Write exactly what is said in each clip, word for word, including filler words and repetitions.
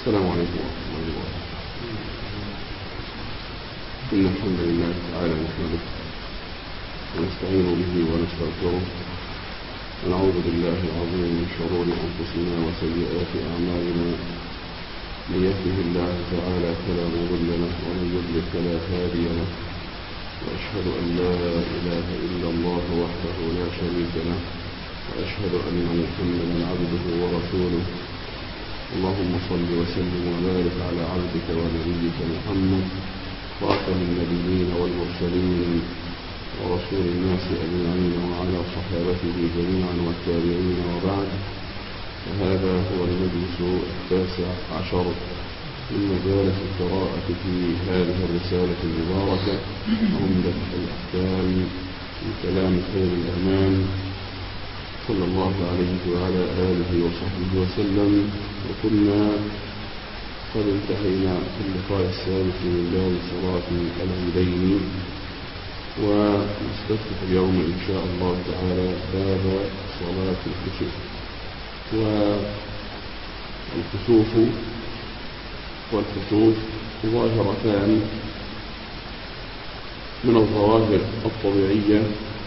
السلام عليكم ورحمة الله وبركاته. إن الحمد لله تعالى نحمده ونستعين به ونستغفره ونعوذ بالله العظيم من شرور أنفسنا وسيئات أعمالنا. من يهده الله تعالى فلا مضل له ومن يضلل فلا هادي له، وأشهد أن لا إله إلا الله وحده لا شريك له، وأشهد أن محمدا عبده ورسوله. اللهم صل وسلم وبارك على عبدك ونبيك محمد خاتم النبيين والمرسلين ورسول الناس أجمعين، وعلى صحابته جميعا والتابعين، وبعد. وهذا هو المجلس التاسع عشر من مجالس القراءة في هذه الرسالة المباركة عمدة الأحكام من كلام خير الأمان صلى الله عليه وعلى آله وصحبه وسلم. وكنا قد انتهينا في اللقاء السادس من باب صلاة العيدين، ونستفتح اليوم إن شاء الله تعالى باب صلاة الكسوف. والكسوف والكسوف ظاهرتان من الظواهر الطبيعية،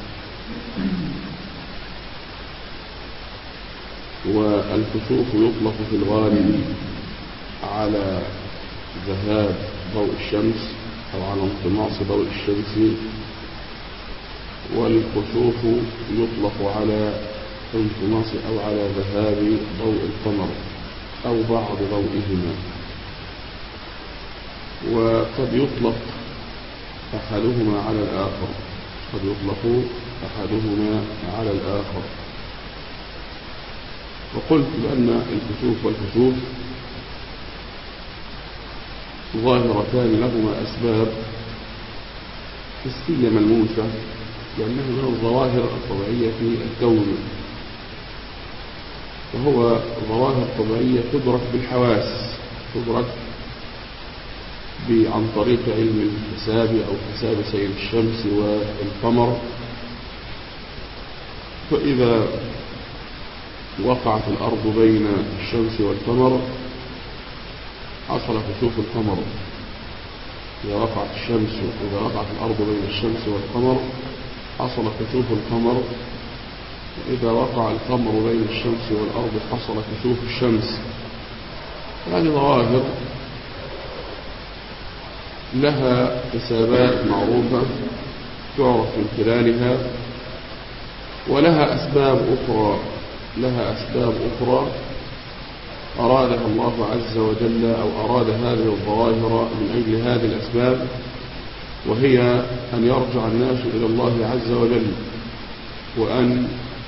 والكسوف يطلق في الغالب على ذهاب ضوء الشمس أو على انطماس ضوء الشمس، والكسوف يطلق على انطماس أو على ذهاب ضوء القمر أو بعض ضوئهما. وقد يطلق أحدهما على الآخر قد يطلق أحدهما على الآخر وقلت بأن الكسوف والكسوف ظاهرتان لهما أسباب حسية ملموسة، لأنه من الظواهر الطبيعية في الكون، وهو ظواهر طبيعية تدرك بالحواس، تدرك عن طريق علم الحساب أو حساب سير الشمس والقمر. فإذا وقعت الأرض بين الشمس والقمر حصل كسوف القمر. إذا وقعت الشمس إذا وقعت الأرض بين الشمس والقمر حصل كسوف القمر، وإذا وقع القمر بين الشمس والأرض حصل كسوف الشمس. هذه ظواهر لها حسابات معروفة تعرف من خلالها، ولها أسباب أخرى لها أسباب أخرى أرادها الله عز وجل أو أراد هذه الظواهر من أجل هذه الأسباب، وهي أن يرجع الناس إلى الله عز وجل، وأن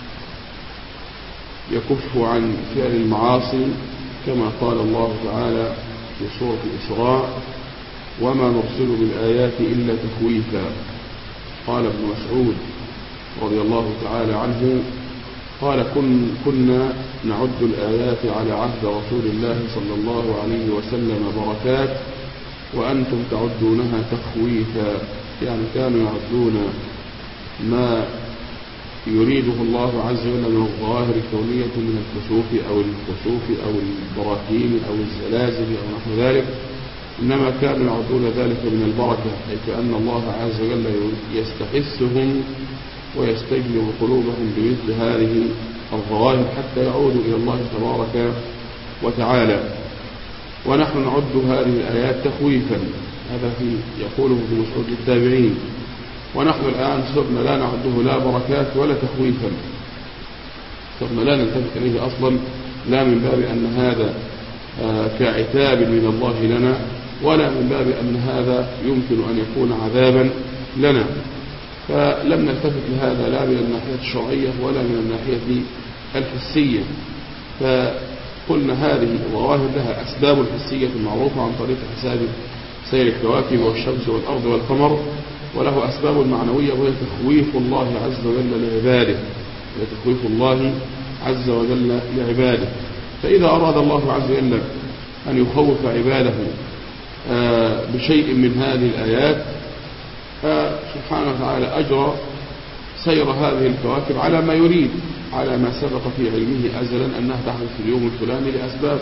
يكفوا عن فعل المعاصي، كما قال الله تعالى في سورة الإسراء: وما نرسل بالآيات إلا تخويفا. قال ابن مسعود رضي الله تعالى عنه قال: كن كنا نعد الآيات على عهد رسول الله صلى الله عليه وسلم بركات، وأنتم تعدونها تخويفا. يعني كانوا يعدون ما يريده الله عز وجل من الظواهر الكونية من الكسوف أو الكسوف أو البراكين أو الزلازل أو نحو ذلك، إنما كانوا يعدون ذلك من البركة، أي كأن الله عز وجل يستحثهم ويستجلب قلوبهم بمثل هذه الظواهر حتى يعودوا إلى الله تبارك وتعالى. ونحن نعد هذه الآيات تخويفا، هذا في يقوله ابن مسعود للتابعين، ونحن الآن صرنا لا نعده لا بركات ولا تخويفا، صرنا لا نلتفت إليه أصلا، لا من باب أن هذا كعتاب من الله لنا، ولا من باب أن هذا يمكن أن يكون عذابا لنا. فلم نلتفت لهذا لا من الناحية الشرعية ولا من الناحية الحسية. فقلنا هذه الظواهر لها أسباب الحسية المعروفة عن طريق حساب سير الكواكب والشمس والأرض والقمر، وله أسباب المعنوية وهي تخويف الله عز وجل لعباده وهي تخويف الله عز وجل لعباده. فإذا أراد الله عز وجل أن يخوف عباده بشيء من هذه الآيات سبحانه وتعالى أجرى سير هذه الكواكب على ما يريد، على ما سبق في علمه أزلا أنها تحدث في اليوم الفلاني لأسباب،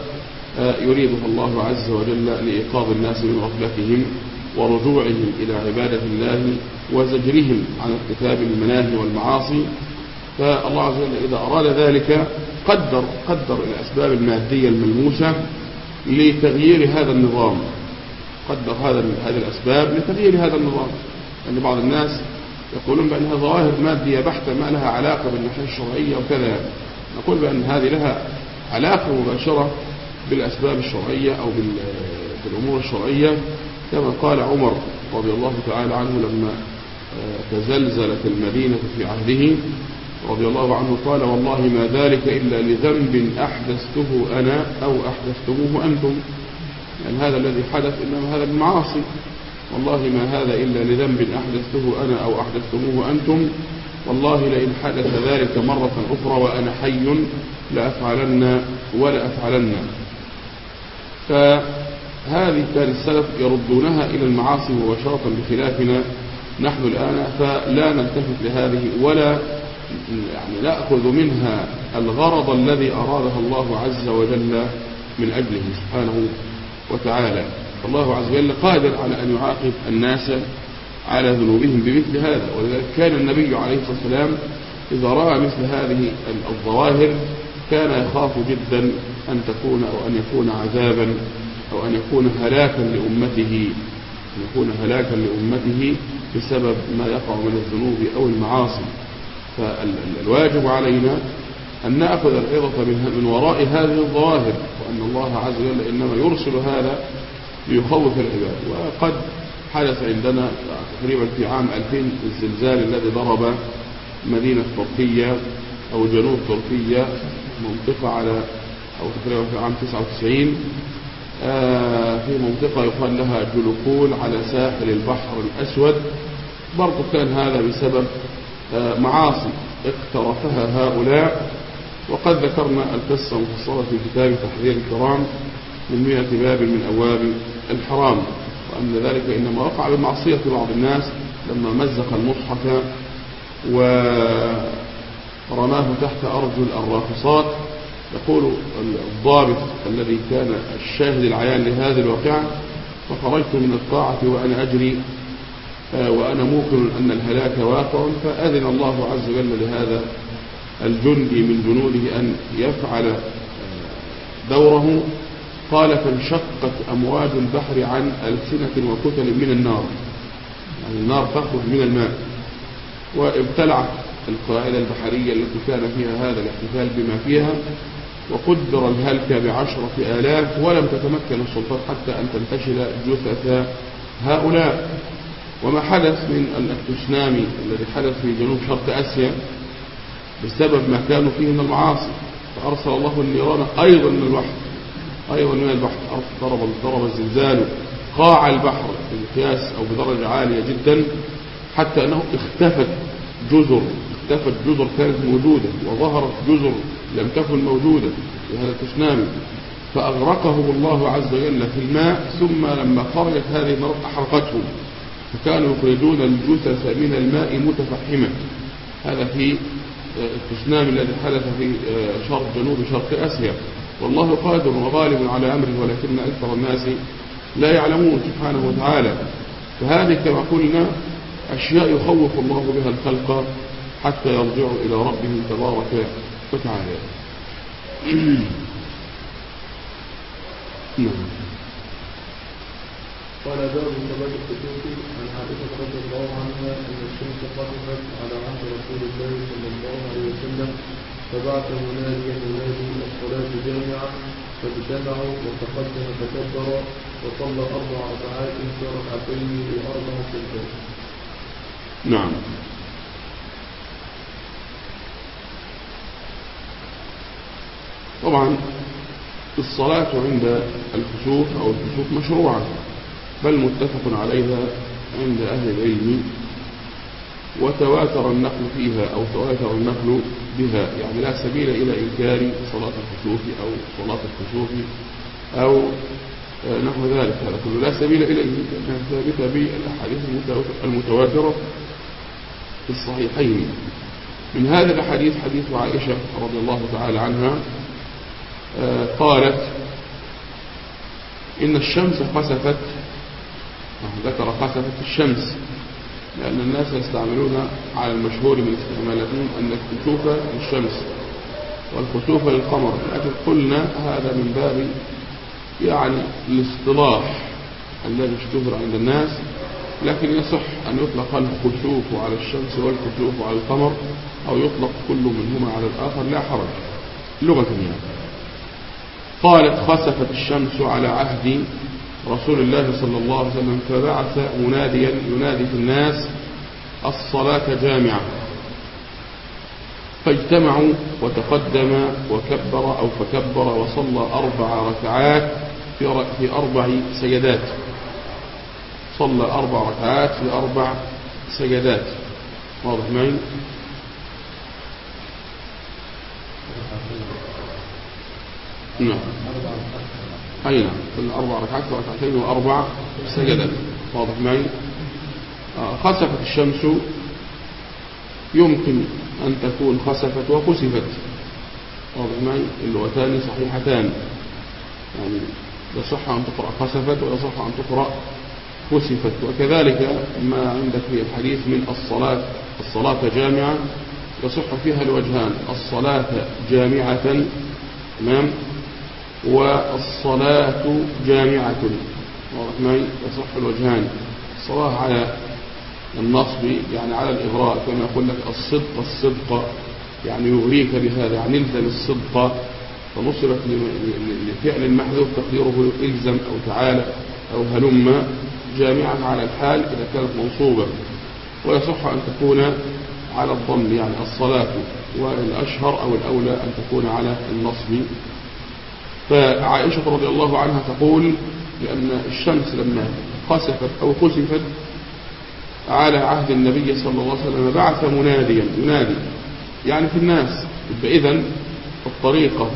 يريدها الله عز وجل لإيقاظ الناس من غفلتهم ورجوعهم إلى عبادة الله وزجرهم عن ارتكاب المناهي والمعاصي. فالله عز وجل إذا أراد ذلك قدر قدر الأسباب المادية الملموسة لتغيير هذا النظام، قدر هذا هذه الأسباب لتغيير هذا النظام. لأن يعني بعض الناس يقولون بأنها ظواهر مادية بحتة ما لها علاقة بالناحية الشرعية وكذا. نقول بأن هذه لها علاقة مباشرة بالأسباب الشرعية أو بالأمور الشرعية، كما قال عمر رضي الله تعالى عنه لما تزلزلت المدينة في عهده رضي الله عنه قال: والله ما ذلك إلا لذنب أحدثته أنا أو أحدثتموه أنتم. يعني هذا الذي حدث إنما هذا المعاصي، والله ما هذا إلا لذنب أحدثته أنا أو أحدثتموه أنتم، والله لئن حدث ذلك مرة أخرى وأنا حي لأفعلن ولا أفعلن. فهذه كان السلف يردونها إلى المعاصي مباشرة بخلافنا نحن الآن، فلا نلتفت لهذه ولا يعني نأخذ منها الغرض الذي أرادها الله عز وجل من أجله سبحانه وتعالى. الله عز وجل قادر على أن يعاقب الناس على ذنوبهم بمثل هذا، ولذلك كان النبي عليه الصلاة والسلام إذا رأى مثل هذه الظواهر كان يخاف جدا أن تكون أو أن يكون عذابا أو أن يكون هلاكا لأمته أن يكون هلاكا لأمته بسبب ما يقع من الذنوب أو المعاصي. فالواجب علينا أن نأخذ العظة من وراء هذه الظواهر، وأن الله عز وجل إنما يرسل هذا ليخوف العباد. وقد حدث عندنا تقريبا في عام ألفين الزلزال الذي ضرب مدينة تركيا أو جنوب تركيا، منطقة على أو تقريبا في عام تسعة وتسعين في منطقة يقال لها جلوكول على ساحل البحر الأسود. برضو كان هذا بسبب معاصي اقترفها هؤلاء، وقد ذكرنا القصة مفصلة في كتاب تحذير الكرام من مئة باب من أبواب الحرام، وأن ذلك إنما وقع بمعصية بعض الناس لما مزق المصحف ورماه تحت أرجل الراقصات. يقول الضابط الذي كان الشاهد العيان لهذه الواقعة: فخرجت من الطاعة وأنا أجري وأنا موقن أن الهلاك واقع، فأذن الله عز وجل لهذا الجندي من جنوده أن يفعل دوره. قال: فانشقت أمواج البحر عن ألسنة وكتل من النار، يعني النار تخرج من الماء، وابتلعت القاعدة البحرية التي كان فيها هذا الاحتفال بما فيها، وقدر الهلك بعشرة آلاف، ولم تتمكن السلطات حتى أن تنتشل جثث هؤلاء. وما حدث من التسونامي الذي حدث في جنوب شرق آسيا بسبب ما كانوا فيه من المعاصي، فأرسل الله النيران أيضا من البحر أيضا من البحر ضرب ضرب الزلزال قاع البحر بمقياس أو بدرجة عالية جدا، حتى أنه اختفت جزر اختفت جزر كانت موجودة، وظهرت جزر لم تكن موجودة في هذا التسونامي، فأغرقهم الله عز وجل في الماء. ثم لما خرجت هذه النار أحرقتهم، فكانوا يخرجون الجثث من الماء متفحمة. هذا في التسونامي الذي حدث في شرق جنوب شرق آسيا. والله قادر وغالب على أمره، ولكن أكثر الناس لا يعلمون سبحانه وتعالى. فهذه كما قلنا أشياء يخوف الله بها الخلق حتى يرجعوا إلى ربهم تبارك وتعالى. قال: باب ثبات الخشوع. عن عائشة رضي الله عنها أن الشمس قدمت على عهد رسول الله صلى الله عليه وسلم، فبعث مناديا ينادي: الصلاة جامعة، فاجتمعوا وتقدم فكبر وصلى أربع ركعات في ركعتين وأربع سجدات. نعم. طبعا الصلاة عند الكسوف أو الكسوف مشروعة، بل متفق عليها عند أهل العلم، وتواتر النقل فيها أو تواتر النقل بها، يعني لا سبيل إلى إنكار صلاة الكسوف أو صلاة الكسوف أو نحو ذلك. هذا كله لا سبيل إليه، لأنها ثابتة بالأحاديث المتواترة في الصحيحين. من هذا الحديث حديث عائشة رضي الله تعالى عنها قالت: إن الشمس خسفت، ذكر خسفت الشمس، لأن الناس يستعملون على المشهور من استعمالاتهم أن الكسوف للشمس والخسوف للقمر، لكن قلنا هذا من باب يعني الاصطلاح الذي اشتهر عند الناس، لكن يصح أن يطلق الخسوف على الشمس والكسوف على القمر، أو يطلق كل منهما على الآخر لا حرج لغة يعني. قالت خسفت الشمس على عهد رسول الله صلى الله عليه وسلم فبعث مناديا ينادي في الناس الصلاة جامعة، فاجتمعوا وتقدم وكبر أو فكبر وصلى أربع ركعات في أربع سجدات، صلى أربع ركعات في أربع سجدات. واضح معي؟ نعم أي نعم، صلى أربع ركعات في ركعتين وأربع سجدات. واضح معي؟ آه خسفت الشمس يمكن أن تكون خسفت وخسفت، واضح معي؟ اللغتان صحيحتان، يعني يصح أن تقرأ خسفت ويصح أن تقرأ خسفت. وكذلك ما عندك في الحديث من الصلاة الصلاة جامعة يصح فيها الوجهان، الصلاة جامعة تمام والصلاة جامعة، واضح معي؟ يصح الوجهان، الصلاة على النصب يعني على الإغراء، كما يقول لك الصدق الصدق يعني يغريك بهذا، يعني الزم الصدق، فنصبت لفعل محذوف تقديره الزم أو تعالى أو هلم، جامعة على الحال إذا كانت منصوبة. ويصح أن تكون على الضم يعني الصلاة، والأشهر أو الأولى أن تكون على النصب. فعائشة رضي الله عنها تقول لأن الشمس لما خسفت أو خسفت على عهد النبي صلى الله عليه وسلم بعث مناديا ينادي يعني في الناس. إذن الطريقة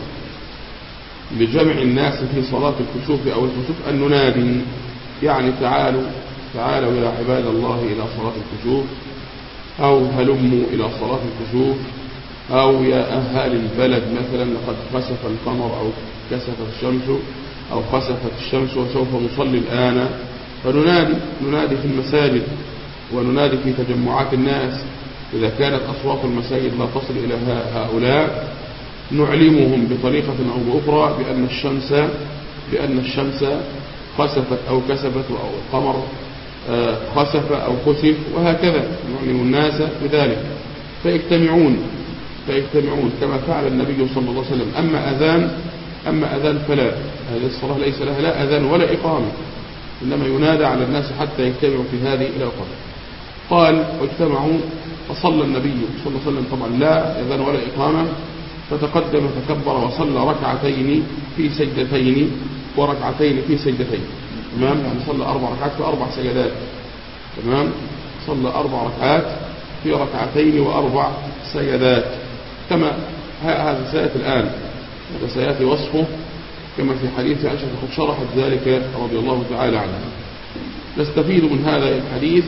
لجمع الناس في صلاة الكسوف أو الكسوف أن ننادي، يعني تعالوا تعالوا يا عباد الله إلى صلاة الكسوف، أو هلموا إلى صلاة الكسوف، أو يا أهل البلد مثلا لقد خسف القمر أو كسفت الشمس أو خسفت الشمس وسوف نصلي الآن. فننادي ننادي في المساجد وننادي في تجمعات الناس، إذا كانت أصوات المساجد لا تصل إلى هؤلاء نعلمهم بطريقة أو بأخرى بأن الشمس بأن الشمس خسفت أو كسفت أو القمر خسف أو خسف، وهكذا نعلم الناس بذلك فيجتمعون فيجتمعون كما فعل النبي صلى الله عليه وسلم. أما أذان أما أذان فلا، هذه الصلاة ليس لها لا أذان ولا إقامة، إنما ينادى على الناس حتى يجتمعوا في هذه إلى القبر. قال واجتمعوا فصلى النبي صلى الله عليه وسلم طبعا لا أذان ولا إقامة، فتقدم فكبر وصلى ركعتين في سجدتين وركعتين في سجدتين، تمام؟ يعني صلى أربع ركعات في أربع سجدات، تمام؟ صلى أربع ركعات في ركعتين وأربع سجدات، كما هذا سيأتي الآن، هذا سيأتي وصفه كما في حديث عائشة قد شرحت ذلك رضي الله تعالى عنها. نستفيد من هذا الحديث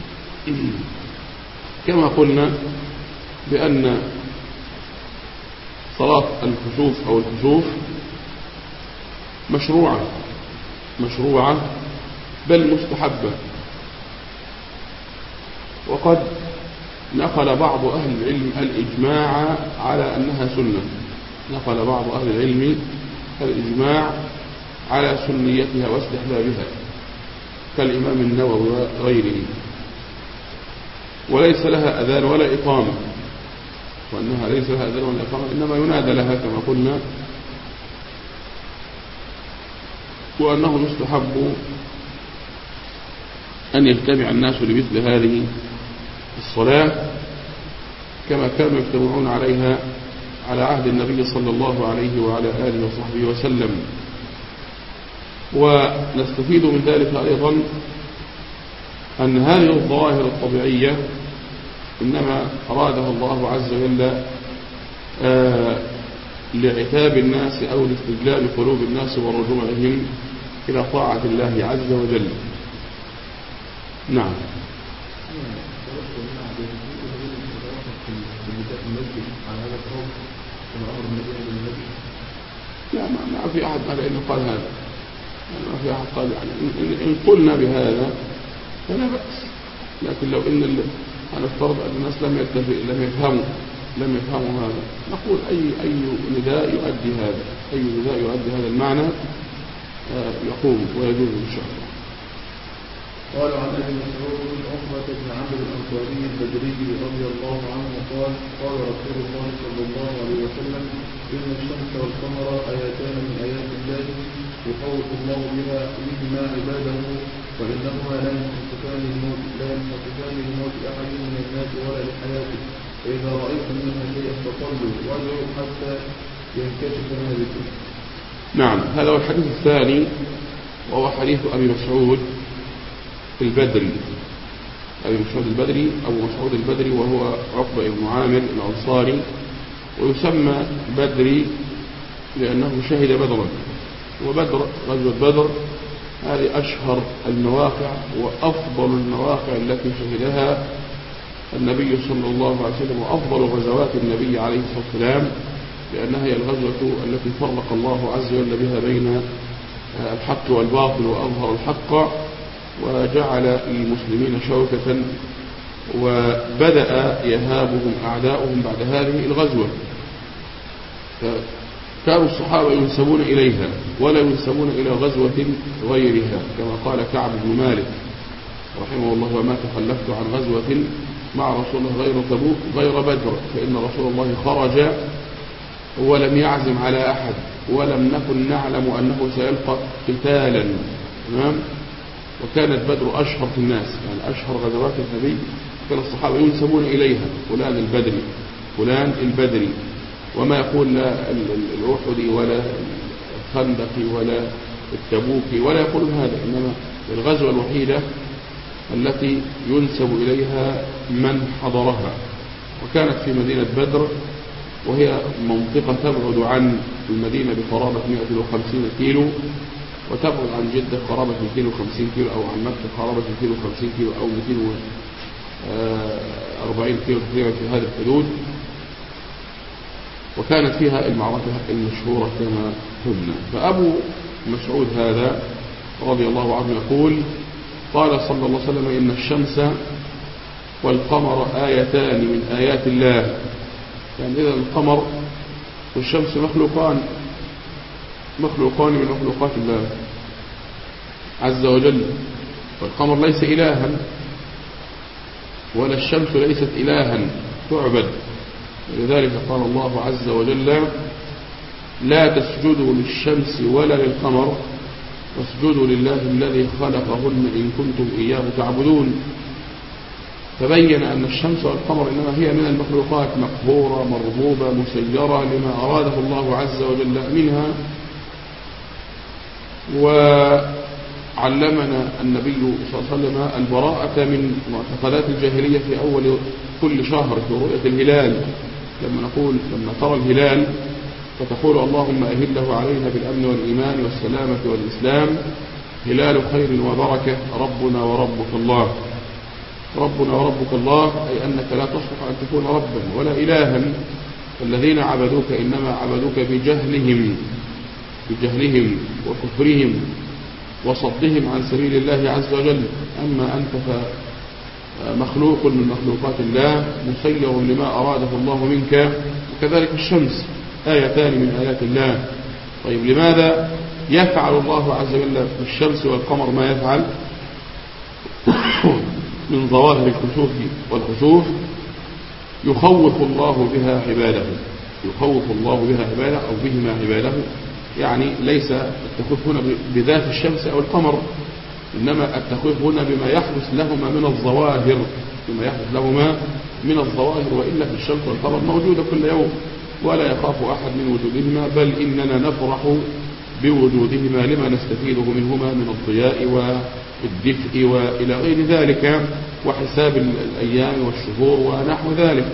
كما قلنا بأن صلاة الكسوف أو الكسوف مشروعة مشروعة بل مستحبة، وقد نقل بعض أهل العلم الإجماع على أنها سنة، نقل بعض أهل العلم الإجماع على سنيتها واستحبابها كالإمام النووي وغيره، وليس لها أذان ولا إقامة، وأنها ليس لها أذان ولا إقامة إنما ينادى لها كما قلنا، وأنه يستحب أن يجتمع الناس لمثل هذه الصلاة كما كانوا يجتمعون عليها على عهد النبي صلى الله عليه وعلى آله وصحبه وسلم. ونستفيد من ذلك أيضا أن هذه الظواهر الطبيعية إنما أرادها الله عز وجل آه لعتاب الناس أو لاستجلاب قلوب الناس ورجوعهم إلى طاعة الله عز وجل. نعم. لا ما في أحد قال إنه قال هذا، ما في أحد قال يعني إن, إن قلنا بهذا فلا بأس، لكن لو إن هنفترض أن الناس لم يتفق لم يفهموا لم يفهموا هذا، نقول أي أي نداء يؤدي هذا أي نداء يؤدي هذا المعنى يقوم ويجوز إن شاء الله. قال عن ابي مسعود عقبة بن عمرو الأنصاري البدري رضي الله عنه قال قال رسول الله صلى الله عليه وسلم إن الشمس والقمر آيتان من آيات الله يخوف الله بها بهما عباده وإنهما لا ينخسفان الموت لا ينخسفان لموت أحد من الناس ولا لحياته، فإذا رأيتم منها شيئا فصلوا وادعوا حتى ينكشف ما بكم. نعم، هذا هو الحديث الثاني وهو حديث أبي مسعود البدري. أبي مسعود البدري أبو مسعود البدري وهو عقبة بن عامر الأنصاري، ويسمى بدري لأنه شهد بدرا، وبدر غزوة بدر هذه أشهر المواقع وأفضل المواقع التي شهدها النبي صلى الله عليه وسلم، وأفضل غزوات النبي عليه الصلاة والسلام، لأنها هي الغزوة التي فرق الله عز وجل بها بين الحق والباطل وأظهر الحق وجعل المسلمين شوكة، وبدأ يهابهم أعداؤهم بعد هذه الغزوة. كانوا الصحابة ينسبون إليها ولا ينسبون إلى غزوة غيرها، كما قال كعب بن مالك رحمه الله: وما تخلفت عن غزوة مع رسول الله غير تبوك غير بدر، فإن رسول الله خرج ولم يعزم على أحد ولم نكن نعلم أنه سيلقى قتالا. تمام؟ وكانت بدر أشهر في الناس، يعني أشهر غزوات النبي، كان الصحابة ينسبون إليها: فلان البدري فلان البدري، وما يقول لا الأحدي ولا الخندقي ولا التبوكي ولا يقول هذا، إنما الغزوة الوحيدة التي ينسب إليها من حضرها. وكانت في مدينة بدر، وهي منطقة تبعد عن المدينة بقرابة مئة وخمسين كيلو، وتبعد عن جدة قرابة مئتين وخمسين كيلو، أو عن مكة قرابة مئتين وخمسين كيلو أو مئتين وأربعين كيلو تقريبا في هذه الحدود. وكانت فيها المعركة المشهورة كما قلنا. فأبو مسعود هذا رضي الله عنه يقول: قال صلى الله عليه وسلم: إن الشمس والقمر آيتان من آيات الله. يعني إذا القمر والشمس مخلوقان مخلوقان من مخلوقات الله عز وجل، والقمر ليس إلها ولا الشمس ليست إلها تعبد، ولذلك قال الله عز وجل: لا تسجدوا للشمس ولا للقمر واسجدوا لله الذي خلقهن إن كنتم إياه تعبدون. فبين أن الشمس والقمر إنما هي من المخلوقات، مقهورة مربوبة مسيرة لما أراده الله عز وجل منها. وعلمنا النبي صلى الله عليه وسلم البراءة من معتقدات الجاهلية في أول كل شهر في رؤية الهلال، لما نقول لما ترى الهلال فتقول: اللهم أهله علينا بالأمن والإيمان والسلامة والإسلام، هلال خير وبركة، ربنا وربك الله. ربنا وربك الله أي أنك لا تصلح أن تكون ربا ولا إلها، الذين عبدوك إنما عبدوك بجهلهم بجهلهم وكفرهم وصدهم عن سبيل الله عز وجل. أما أنت فمخلوق من مخلوقات الله مسير لما أراده الله منك. وكذلك الشمس آيتان من آيات الله. طيب، لماذا يفعل الله عز وجل بالشمس والقمر ما يفعل من ظواهر الكسوف والخسوف؟ يخوف الله بها عباده يخوف الله بها عباده أو بهما عباده. يعني ليس التخويف هنا بذات الشمس أو القمر، إنما التخويف هنا بما يحدث لهما من الظواهر بما يحدث لهما من الظواهر وإلا في الشمس والقمر موجودة كل يوم ولا يخاف أحد من وجودهما، بل إننا نفرح بوجودهما لما نستفيده منهما من الضياء والدفء وإلى غير ذلك، وحساب الأيام والشهور ونحو ذلك.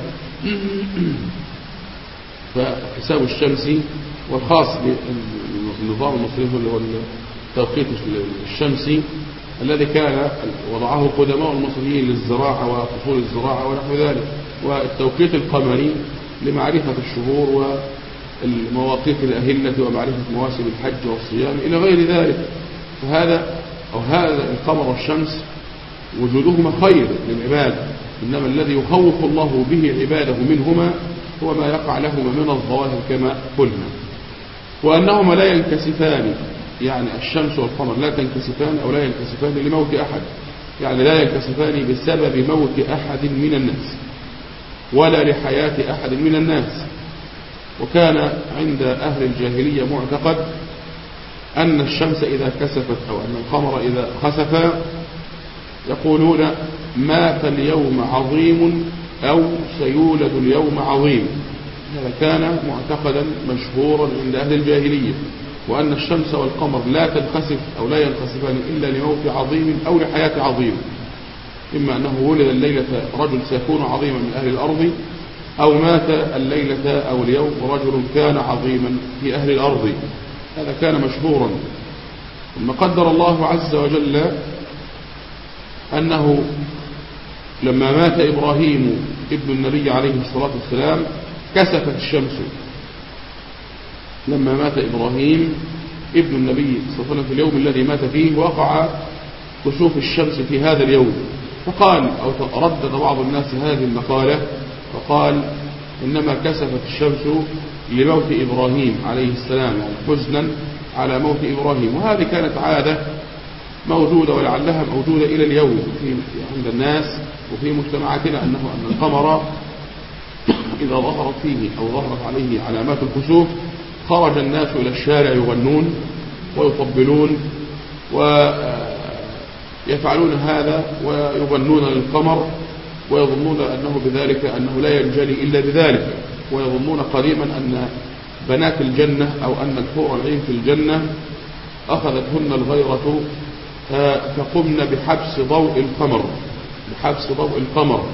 فحساب الشمس والخاص بالنظام المصري هو التوقيت الشمسي الذي كان وضعه قدماء المصريين للزراعة وفصول الزراعة ونحو ذلك، والتوقيت القمري لمعرفة الشهور والمواقيت الأهلة ومعرفة مواسم الحج والصيام إلى غير ذلك. فهذا أو هذا القمر والشمس وجودهما خير للعباد، إنما الذي يخوف الله به عباده منهما هو ما يقع لهما من الظواهر كما قلنا، وأنهما لا ينكسفان، يعني الشمس والقمر لا تنكسفان أو لا ينكسفان لموت أحد، يعني لا ينكسفان بسبب موت أحد من الناس ولا لحياة أحد من الناس. وكان عند أهل الجاهلية معتقد أن الشمس إذا كسفت أو أن القمر إذا خسفا يقولون مات اليوم عظيم أو سيولد اليوم عظيم. هذا كان معتقدا مشهورا عند أهل الجاهلية، وأن الشمس والقمر لا تنخسف أو لا ينخسفان إلا لموت عظيم أو لحياة عظيم، إما أنه ولد الليلة رجل سيكون عظيما من أهل الأرض، أو مات الليلة أو اليوم رجل كان عظيما في أهل الأرض. هذا كان مشهورا. ثم قدر الله عز وجل أنه لما مات إبراهيم ابن النبي عليه الصلاة والسلام كسفت الشمس. لما مات إبراهيم ابن النبي صلى الله عليه وسلم في اليوم الذي مات فيه وقع كسوف الشمس في هذا اليوم، فقال أو ردد بعض الناس هذه المقالة فقال إنما كسفت الشمس لموت إبراهيم عليه السلام، يعني حزنا على موت إبراهيم. وهذه كانت عادة موجودة ولعلها موجودة إلى اليوم في عند الناس وفي مجتمعاتنا، أنه أن القمر إذا ظهرت فيه أو ظهرت عليه علامات الكسوف خرج الناس إلى الشارع يغنون ويطبلون ويفعلون هذا ويغنون للقمر، ويظنون أنه بذلك أنه لا ينجلي إلا بذلك، ويظنون قديما أن بنات الجنة أو أن الحور العين في الجنة أخذتهن الغيرة فقمن بحبس ضوء القمر بحبس ضوء القمر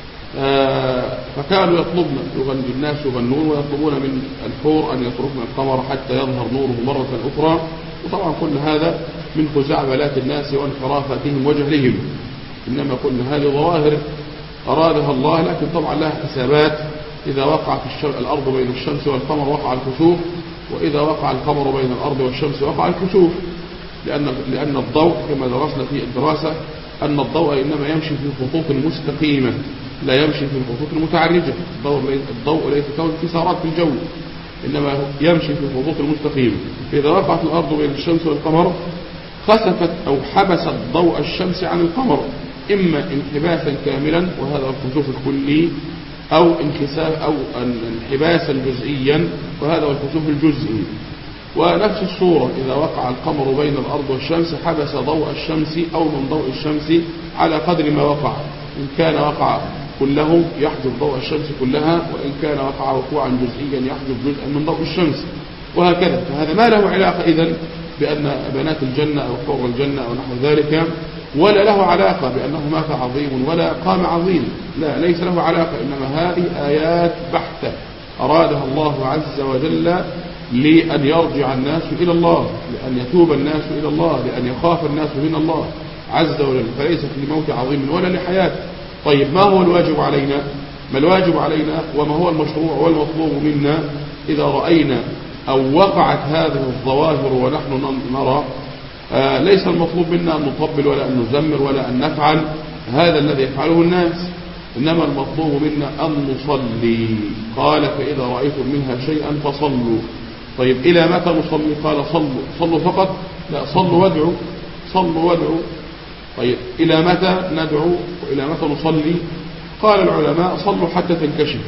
فكانوا يطلبن يغني الناس يغنون ويطلبون من الحور أن يتركن القمر حتى يظهر نوره مرة أخرى. وطبعا كل هذا من خزعبلات الناس وانحرافتهم وجهلهم، إنما كل هذه ظواهر أرادها الله، لكن طبعا لها حسابات. إذا وقعت الأرض بين الشمس والقمر وقع الكسوف، وإذا وقع القمر بين الأرض والشمس وقع الكسوف، لأن لأن الضوء كما درسنا في الدراسة أن الضوء إنما يمشي في خطوط مستقيمة لا يمشي في الخطوط المتعرجة. الضوء الضوء ليس كون انكسارات في الجو، إنما يمشي في الخطوط المستقيمة. إذا وقعت الأرض بين الشمس والقمر خسفت أو حبست ضوء الشمس عن القمر، إما انحباسا كاملا وهذا الخسوف الكلي، أو انكساف أو انحباسا جزئيا وهذا الخسوف الجزئي. ونفس الصورة إذا وقع القمر بين الأرض والشمس حبس ضوء الشمس أو من ضوء الشمس على قدر ما وقع، إن كان وقع كله يحجب ضوء الشمس كلها، وإن كان وقع وقوعا جزئيا يحجب جزءا من ضوء الشمس، وهكذا. فهذا ما له علاقة إذن بأن بنات الجنة أو حور الجنة أو نحو ذلك، ولا له علاقة بأنه مات عظيم ولا قام عظيم، لا، ليس له علاقة. إنما هذه آيات بحتة أرادها الله عز وجل لأن يرجع الناس إلى الله، لأن يتوب الناس إلى الله، لأن يخاف الناس من الله عز وجل، فليست لموت عظيم ولا لحياة. طيب ما هو الواجب علينا؟ ما الواجب علينا وما هو المشروع والمطلوب منا إذا رأينا أو وقعت هذه الظواهر ونحن نرى؟ آه ليس المطلوب منا أن نطبل ولا أن نزمر ولا أن نفعل هذا الذي يفعله الناس، إنما المطلوب منا أن نصلي. قال فإذا رأيتم منها شيئا فصلوا. طيب إلى متى نصلي؟ قال صلوا. صلوا فقط؟ لا، صلوا وادعوا. صلوا وادعوا. طيب إلى متى ندعو وإلى متى نصلي؟ قال العلماء صلوا حتى تنكشف.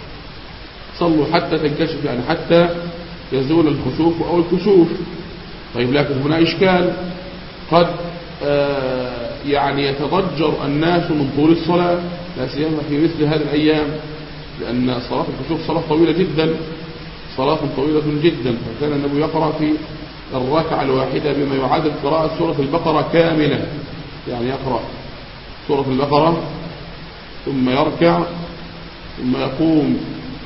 صلوا حتى تنكشف يعني حتى يزول الخسوف أو الكسوف. طيب لكن هنا إشكال، قد آه يعني يتضجر الناس من طول الصلاة، لا سيما في مثل هذه الأيام، لأن صلاة الكسوف صلاة طويلة جدا، صلاة طويلة جدا. فكان النبي يقرأ في الركعة الواحدة بما يعادل قراءة سورة البقرة كاملة، يعني يقرأ سورة البقرة ثم يركع ثم يقوم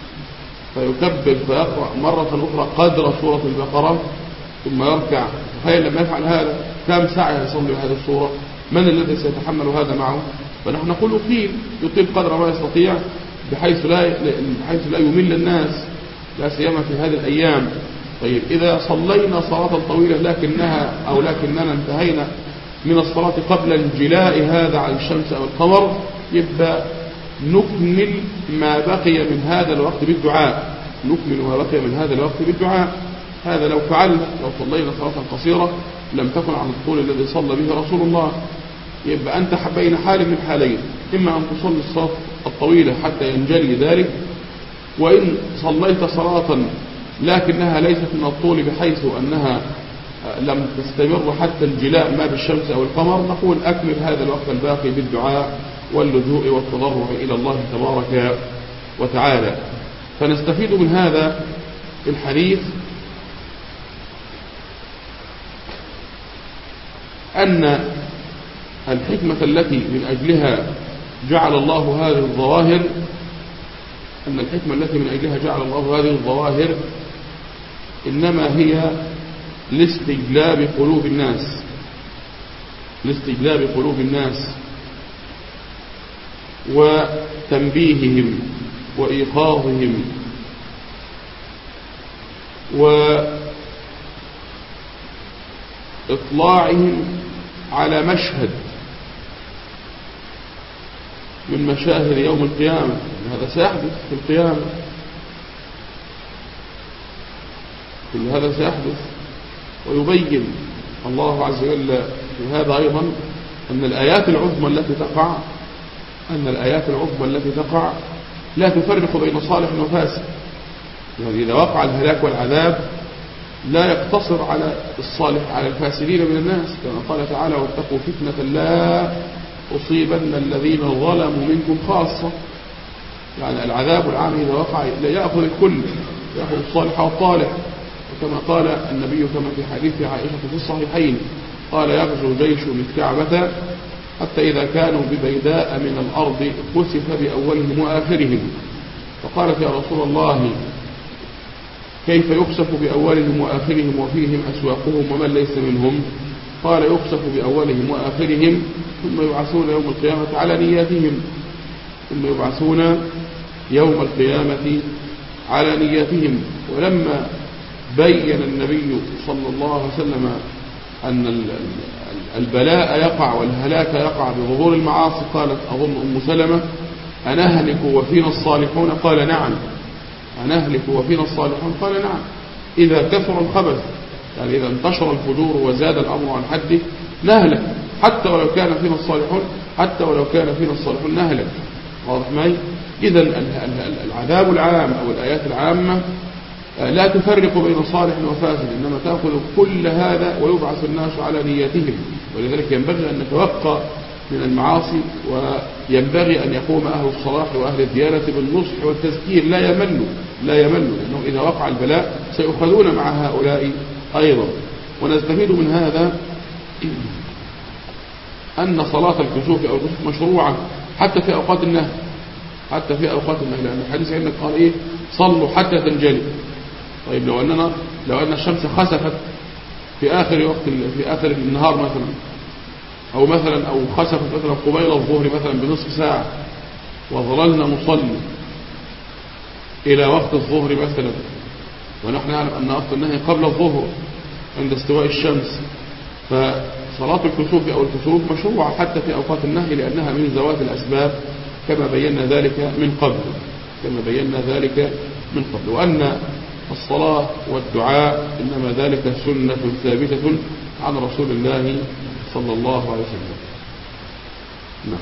فيكبر فيقرأ مرة أخرى قدر سورة البقرة ثم يركع. تخيل لما يفعل هذا كم ساعة يصلي هذه السورة؟ من الذي سيتحمل هذا معه؟ فنحن نقول يطيل يطيل قدر ما يستطيع بحيث لا بحيث لا يمل الناس، لا سيما في هذه الأيام. طيب إذا صلينا صلاة طويلة لكنها أو لكننا انتهينا من الصلاة قبل انجلاء هذا عن الشمس أو القمر، يبقى نكمل ما بقي من هذا الوقت بالدعاء، نكمل ما بقي من هذا الوقت بالدعاء. هذا لو فعلنا، لو صلينا صلاة قصيرة لم تكن عن الطول الذي صلى به رسول الله، يبقى أنت بين حال من حالين، إما أن تصلي الصلاة الطويلة حتى ينجلي ذلك، وإن صليت صلاة لكنها ليست من الطول بحيث أنها لم تستمر حتى انجلاء ما بالشمس أو القمر، نقول أكمل هذا الوقت الباقي بالدعاء واللجوء والتضرع إلى الله تبارك وتعالى. فنستفيد من هذا الحديث أن الحكمة التي من أجلها جعل الله هذه الظواهر أن الحكمة التي من أجلها جعل الله هذه الظواهر إنما هي لاستجلاب قلوب الناس، لاستجلاب قلوب الناس وتنبيههم وإيقاظهم وإطلاعهم على مشهد من مشاهد يوم القيامة. هذا سيحدث في القيامة، كل هذا سيحدث. ويبين الله عز وجل في هذا أيضا أن الآيات العظمى التي تقع أن الآيات العظمى التي تقع لا تفرق بين صالح وفاسد. يعني إذا وقع الهلاك والعذاب لا يقتصر على الصالح على الفاسدين من الناس، كما قال تعالى: واتقوا فتنة لا تصيبن الذين ظلموا منكم خاصة. يعني العذاب العام إذا وقع لا يأخذ الكل، يأخذ الصالح والطالح. وكما قال النبي كما في حديث عائشة في الصحيحين قال: يغزو جيش الكعبة حتى إذا كانوا ببيداء من الأرض خسف بأولهم وآخرهم. فقالت: يا رسول الله كيف يخسف بأولهم وآخرهم وفيهم أسواقهم ومن ليس منهم؟ قال: يخسف بأولهم وآخرهم ثم يبعثون يوم القيامة على نياتهم ثم يبعثون يوم القيامة على نياتهم. ولما بين النبي صلى الله عليه وسلم أن البلاء يقع والهلاك يقع بظهور المعاصي، قالت أظن أم سلمة: أنهلك وفينا الصالحون؟ قال: نعم. أنهلك وفينا الصالحون؟ قال: نعم. إذا كثر الخبث، يعني إذا انتشر الفجور وزاد الأمر عن حده نهلك، حتى ولو كان فينا الصالحون حتى ولو كان فينا الصالحون نهلك. واضح معي؟ إذا العذاب العام أو الآيات العامة لا تفرق بين صالح وفاسد، إنما تأخذ كل هذا ويبعث الناس على نياتهم. ولذلك ينبغي أن نتوقع من المعاصي، وينبغي أن يقوم أهل الصلاح وأهل الديانة بالنصح والتذكير، لا يملوا لا يملوا لأنه إذا وقع البلاء سيؤخذون مع هؤلاء أيضا. ونستفيد من هذا أن صلاة الكسوف أو الكسوف مشروعة حتى في أوقات النهي، حتى في أوقات النهي، لأن الحديث عندك قال إيه؟ صلوا حتى تنجلي. طيب لو أننا لو أن الشمس خسفت في آخر وقت في آخر النهار مثلا، أو مثلا أو خسفت مثلا قبيل الظهر مثلا بنصف ساعة، وظللنا نصلي إلى وقت الظهر مثلا، ونحن نعلم أن وقت النهي قبل الظهر عند استواء الشمس، فصلاة الكسوف أو الكسوف مشروعة حتى في أوقات النهي، لأنها من ذوات الأسباب كما بينا ذلك من قبل كما بينا ذلك من قبل وأن الصلاة والدعاء إنما ذلك سنة ثابتة عن رسول الله صلى الله عليه وسلم. نعم.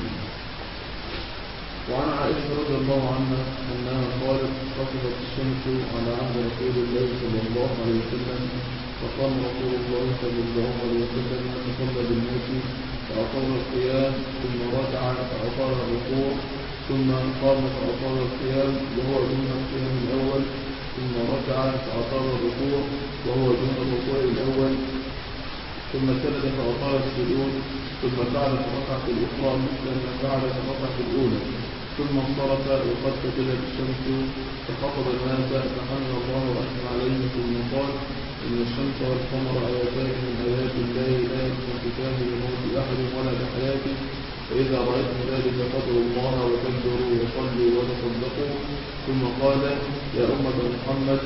وعن عائشة رضي الله عنها أنها قالت: خسفت الشمس على عهد رسول الله صلى الله عليه وسلم، فقام رسول الله صلى الله عليه وسلم فصلى بالناس فأطال القيام، ثم ركع فأطال الركوع، ثم قام فأطال القيام وهو دون القيام الأول، ثم ركع فأطال الركوع وهو دون الركوع الأول، ثم سجد فأطال السجود، ثم فعل فركعة الأخرى مثل ما فعل فركعة الأولى، ثم انصرف وقد سجدت الشمس فخطب الناس فحمد الله وأثنى عليه، ثم قال: إن الشمس والقمر آيتان من آيات الله لا ينخسفان لموت أحد ولا لحياته، فإذا رأيتم ذلك فادعوا الله وكبروا وصلوا وتصدقوا. ثم قال: يا أمة محمد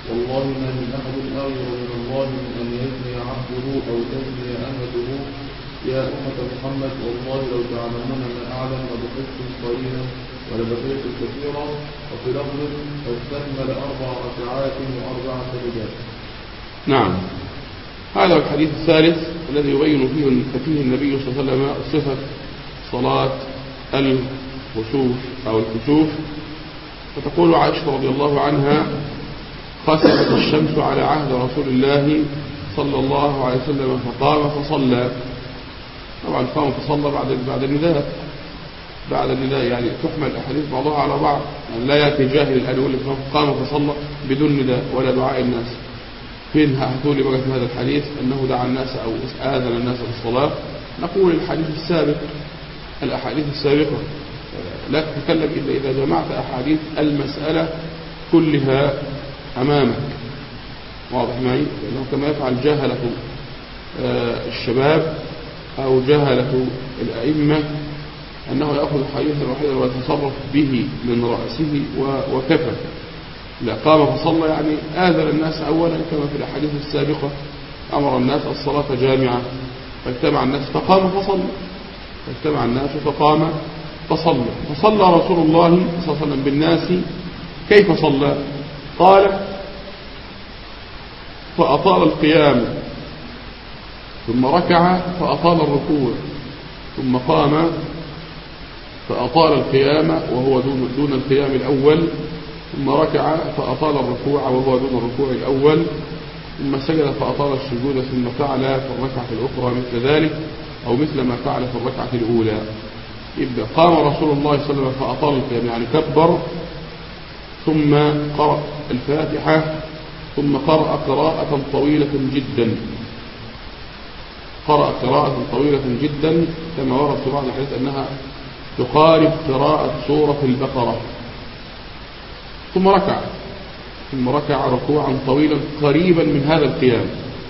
والله ما من أحد أغير من الله من أن يزني عبده أو تزني أمته يا أمة محمد والله لو تعلمون ما أعلم لبحثتم قليلا ولبقيتم كثيرا وفي لفظ فاستكمل أربع ركعات وأربع سجدات. نعم، هذا الحديث الثالث الذي يبين فيه فيه النبي صلى الله عليه وسلم صفة صلاة الخسوف أو الكسوف. فتقول عائشة رضي الله عنها: خسفت الشمس على عهد رسول الله صلى الله عليه وسلم فقام فصلى. طبعا قام فصلى بعد بعد النداء بعد النداء يعني تحمل الأحاديث بعضها على بعض، يعني لا يأتي جاهل الآن يقول لك قام فصلى بدون نداء ولا دعاء الناس. فين هاتوا لي بقى هذا الحديث أنه دعا الناس أو آذن الناس بالصلاة؟ نقول الحديث السابق الأحاديث السابقة لا تتكلم إلا إذا جمعت أحاديث المسألة كلها أمامك. واضح معي؟ لأنه كما يفعل جاهلة الشباب أو جاهلة الأئمة أنه يأخذ حديثا واحدا ويتصرف به من رأسه وكفى. لا، قام فصلى يعني آذن الناس أولا كما في الأحاديث السابقة أمر الناس الصلاة جامعة فاجتمع الناس فقام فصلى فاجتمع الناس فقام فصلى فصلى رسول الله صلى الله عليه وسلم بالناس. كيف صلى؟ قال: فأطال القيام ثم ركع فأطال الركوع ثم قام فأطال القيام وهو دون, دون القيام الأول ثم ركع فأطال الركوع وهو دون الركوع الأول ثم سجد فأطال السجود ثم فعل في الركعة الأخرى مثل ذلك أو مثل ما فعل في الركعة الأولى. يبدأ قام رسول الله صلى الله عليه وسلم فأطال القيام يعني كبر ثم قرأ الفاتحة ثم قرأ قراءة طويلة جدا قرأ قراءة طويلة جدا كما ورد في بعض الحديث أنها تقارب قراءة سورة البقرة. ثم ركع ثم ركع ركوعا طويلا قريبا من هذا القيام،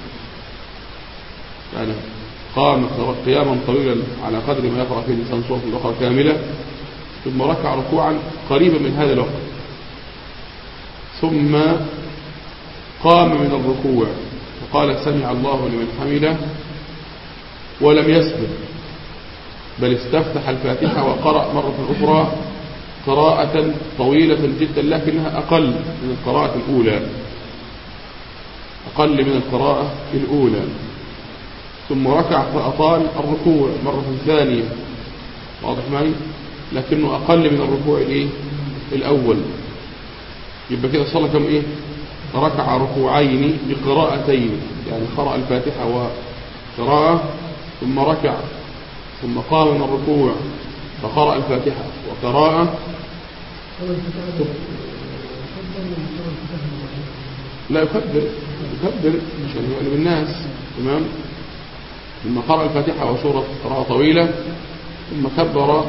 يعني قام قياما طويلا على قدر ما يقرأ فيه الإنسان سورة البقرة كاملة، ثم ركع ركوعا قريبا من هذا الوقت، ثم قام من الركوع وقال: سمع الله لمن حمده، ولم يسجد بل استفتح الفاتحة وقرأ مرة أخرى قراءة طويلة جدا لكنها أقل من القراءة الأولى أقل من القراءة الأولى ثم ركع فأطال الركوع مرة ثانية. واضح معي؟ لكنه أقل من الركوع الإيه؟ الأول. يبقى كده صلى كم إيه؟ ركع ركوعين بقراءتين، يعني قرأ الفاتحة وقراءة ثم ركع ثم قام من الركوع فقرأ الفاتحة وقراءة. لا يكبر يكبر عشان يعلم الناس. تمام. ثم قرأ الفاتحة وسورة قراءة طويلة ثم كبر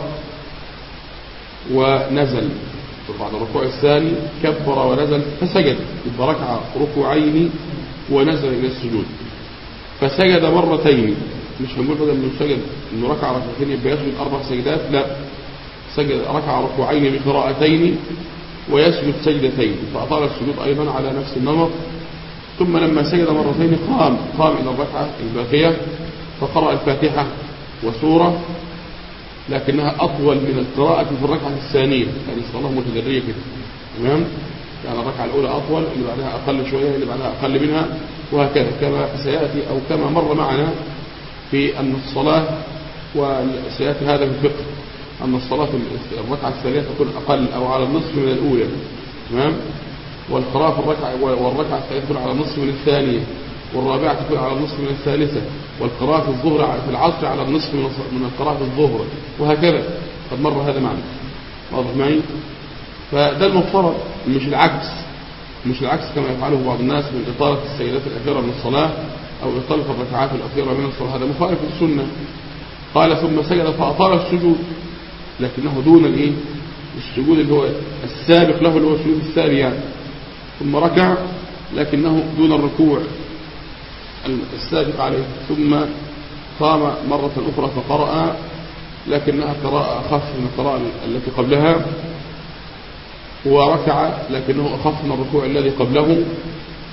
ونزل بعد الركوع الثاني كبر ونزل فسجد، يبقى ركع ركوعين ونزل إلى السجود فسجد مرتين. مش هنقول بدل انه سجد انه ركع ركعتين يبقى يسجد اربع سجدات، لا، سجد ركع ركوعين بقراءتين ويسجد سجدتين فأطال السجود أيضا على نفس النمط. ثم لما سجد مرتين قام قام إلى الركعة الباقية فقرأ الفاتحة وسورة لكنها أطول من القراءة في الركعة الثانية، يعني صلاة متدرية كده. تمام. يعني الركعة الأولى أطول، اللي بعدها أقل شوية، اللي بعدها أقل منها، وهكذا كما سيأتي أو كما مر معنا في أن الصلاة، وسيأتي هذا في الفقه أن الصلاة في الركعة الثانية تكون أقل أو على النصف من الأولى. تمام. والقراءة في الركعة والركعة الثانية تكون على النصف من الثانية، والرابعة تكون على النصف من الثالثة، والقراءة في الظهر في العصر على النصف من القراءة في الظهر، وهكذا. قد مر هذا معنا. واضح معي؟ فده المفترض، مش العكس مش العكس كما يفعله بعض الناس من إطالة السجدات الأخيرة من الصلاة أو إطالة الركعات الأخيرة من الصلاة. هذا مخالف للسنة. قال ثم سجد فأطال السجود لكنه دون الإيه؟ السجود اللي هو السابق له اللي هو السجود الثاني يعني. ثم ركع لكنه دون الركوع السابق عليه. ثم قام مرة أخرى فقرأ لكنها قراءة أخف من القراءة التي قبلها، وركع لكنه أخف من الركوع الذي قبله.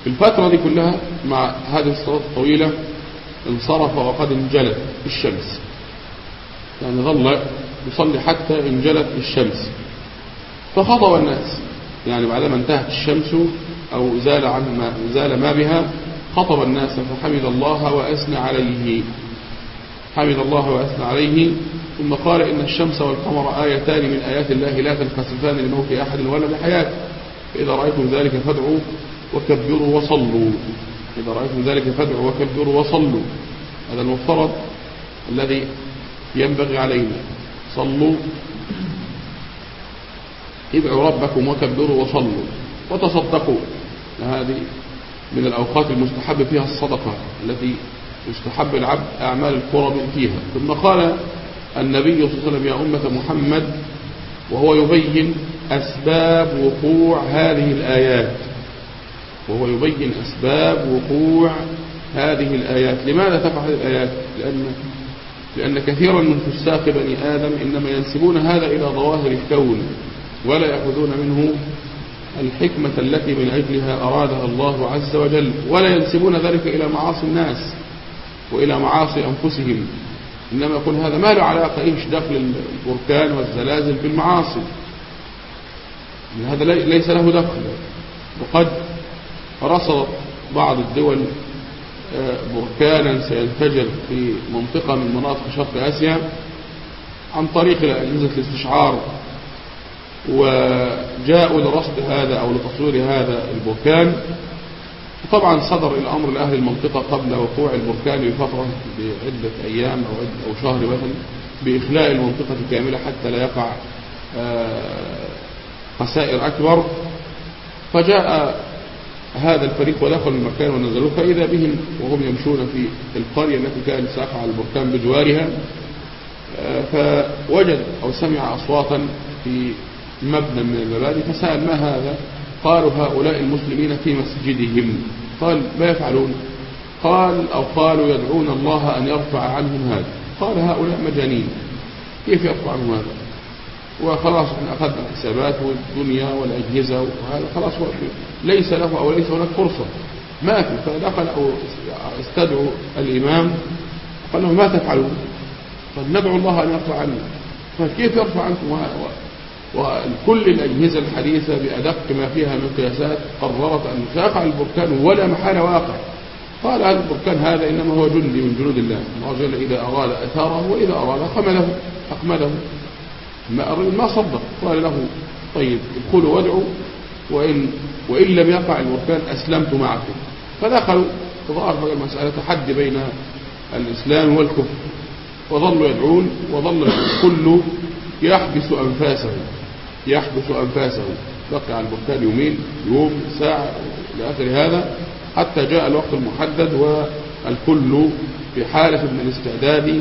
في الفترة دي كلها مع هذه الصلاة الطويلة انصرف وقد انجلت الشمس، يعني ظل يصلي حتى انجلت الشمس، فخطب الناس، يعني بعدما انتهت الشمس أو زال عن ما زال ما بها خطب الناس فحمد الله وأثنى عليه، حمد الله وأثنى عليه، ثم قال إن الشمس والقمر آيتان من آيات الله لا تنخسفان لموت أحد ولا لحياته، فإذا رأيتم ذلك فادعوا وكبروا وصلوا، إذا رأيتم ذلك فادعوا وكبروا وصلوا، هذا المفترض الذي ينبغي علينا، صلوا ادعوا ربكم وكبروا وصلوا وتصدقوا، هذه من الأوقات المستحب فيها الصدقة التي يستحب العبد أعمال القرب فيها. ثم قال النبي صلى الله عليه وسلم يا أمة محمد وهو يبين أسباب وقوع هذه الآيات، وهو يبين أسباب وقوع هذه الآيات. لماذا تقع هذه الآيات؟ لأن, لأن كثيرا من فساق بني آدم إنما ينسبون هذا إلى ظواهر الكون ولا يأخذون منه الحكمة التي من أجلها أرادها الله عز وجل، ولا ينسبون ذلك إلى معاصي الناس وإلى معاصي أنفسهم، إنما يقول هذا ما له علاقة إيش دخل البركان والزلازل بالمعاصي، هذا ليس له دخل. وقد رصدت بعض الدول بركانا سينفجر في منطقة من مناطق شرق آسيا عن طريق أجهزة الاستشعار، وجاءوا لرصد هذا أو لتصوير هذا البركان. طبعا صدر الأمر لأهل المنطقة قبل وقوع البركان بفترة بعدة أيام أو, أو شهر مثلا بإخلاء المنطقة كاملة حتى لا يقع خسائر أكبر. فجاء هذا الفريق ودخلوا المكان ونزلوا، فإذا بهم وهم يمشون في القرية التي كانت ساقع البركان بجوارها، فوجد أو سمع أصواتا في مبنى من المباني، فسأل ما هذا؟ قالوا هؤلاء المسلمين في مسجدهم. قال ما يفعلون؟ قال أو قالوا يدعون الله أن يرفع عنهم هذا. قال هؤلاء مجانين، كيف يرفع عنهم هذا؟ وخلاص احنا أخذنا الحسابات والدنيا والأجهزة وهذا خلاص ليس له أو ليس هناك فرصة، ما في. فدخل أو استدعوا الإمام قال له ما تفعلون؟ قال ندعو الله أن يرفع عنه. فكيف يرفع عنكم؟ وكل الأجهزة الحديثة بأدق ما فيها من قياسات قررت أن سيقع البركان ولا محالة واقع. قال هذا البركان هذا إنما هو جندي من جنود الله عز وجل، إذا أراد أثاره وإذا أراد أقمده أقمده ما صدق. قال له طيب ادخلوا وادعوا، وإن, وإن لم يقع البركان أسلمت معكم. فدخلوا، فظهر بقى المسألة تحدي بين الإسلام والكفر، وظلوا يدعون وظل الكل يحبس أنفاسه يحبس أنفاسه بقي على البركان يومين، يوم، ساعة لآخر هذا، حتى جاء الوقت المحدد والكل في حالة من الاستعداد،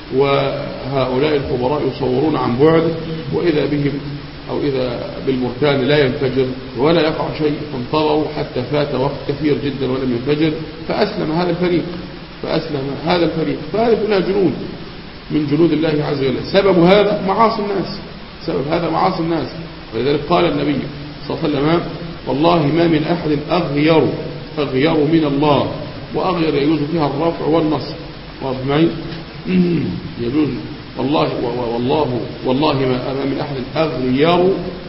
وهؤلاء الخبراء يصورون عن بعد، وإذا بهم أو إذا بالبركان لا ينفجر ولا يقع شيء، فانتظروا حتى فات وقت كثير جدا ولم ينفجر، فأسلم هذا الفريق فأسلم هذا الفريق فهذه كلها جنود من جنود الله عز وجل. سبب هذا معاصي الناس، سبب هذا معاصي الناس. ولذلك قال النبي صلى الله عليه وسلم والله ما من أحد أغير أغير من الله، وأغير يجوز فيها الرفع والنصب، واضح معي؟ يجوز والله والله والله ما من أحد أغير،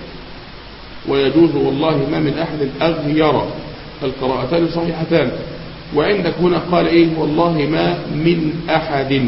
ويجوز والله ما من أحد أغير، القراءتان صحيحتان. وعندك هنا قال إيه والله ما من أحد.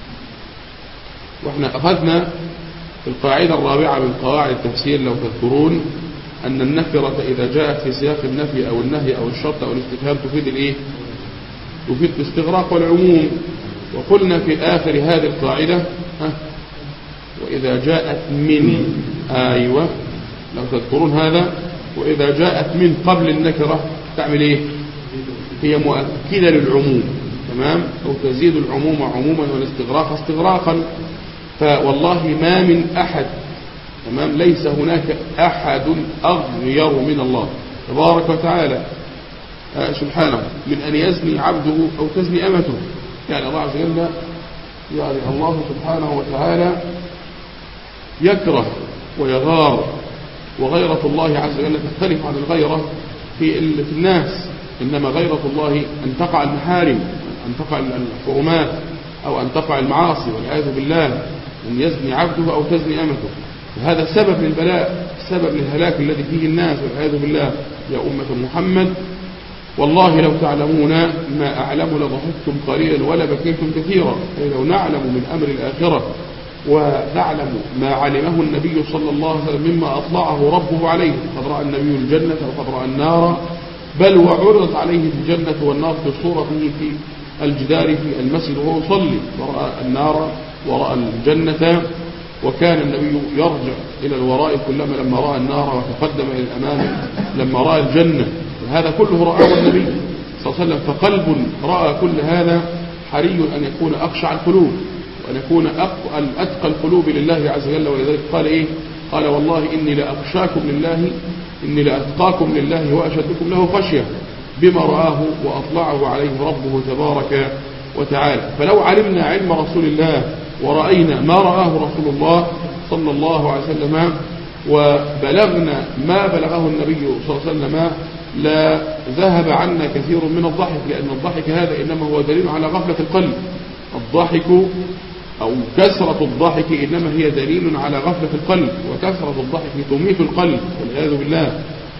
واحنا أخذنا القاعدة الرابعة من قواعد التفسير لو تذكرون أن النكرة إذا جاءت في سياق النفي أو النهي أو الشرط أو الاستفهام تفيد الإيه؟ تفيد الاستغراق والعموم. وقلنا في آخر هذه القاعدة ها وإذا جاءت من أيوة لو تذكرون هذا، وإذا جاءت من قبل النكرة تعمل إيه؟ هي مؤكدة للعموم، تمام؟ أو تزيد العموم عموما والاستغراق استغراقا. فوالله ما من أحد، تمام؟ ليس هناك أحد أغير من الله تبارك وتعالى آه سبحانه من أن يزني عبده أو تزني أمته. يعني الله عز وجل، يعني الله سبحانه وتعالى يكره ويغار، وغيرة الله عز وجل تختلف عن الغيرة في, في الناس. إنما غيرة الله أن تقع المحارم، أن تقع الحرمات، أو أن تقع المعاصي والعياذ بالله، أن يزني عبده أو تزني أمته. وهذا سبب للبلاء، سبب للهلاك الذي فيه الناس والعياذ بالله. يا أمة محمد والله لو تعلمون ما أعلم لضحكتم قليلا ولا بكيتم كثيرا. أي لو نعلم من أمر الآخرة ونعلم ما علمه النبي صلى الله عليه وسلم مما أطلعه ربه عليه، قد رأى النبي الجنة وقد رأى النار، بل وعرضت عليه الجنة والنار في صورته في الجدار في المسجد وهو يصلي، ورأى النار ورأى الجنة، وكان النبي يرجع إلى الوراء كلما لما رأى النار وتقدم إلى الأمام لما رأى الجنة. هذا كله رآه النبي صلى الله عليه وسلم. فقلب رأى كل هذا حري أن يكون أخشع القلوب، وأن يكون أتقى القلوب لله عز وجل. ولذلك قال إيه؟ قال والله إني لأخشاكم لله، إني لأتقاكم لله وأشدكم له خشية، بما رآه وأطلعه عليه ربه تبارك وتعالى. فلو علمنا علم رسول الله ورأينا ما رآه رسول الله صلى الله عليه وسلم وبلغنا ما بلغه النبي صلى الله عليه وسلم لا ذهب عنا كثير من الضحك، لأن الضحك هذا إنما هو دليل على غفلة القلب. الضحك أو كثرة الضحك إنما هي دليل على غفلة القلب، وكثرة الضحك تميت القلب والعياذ بالله.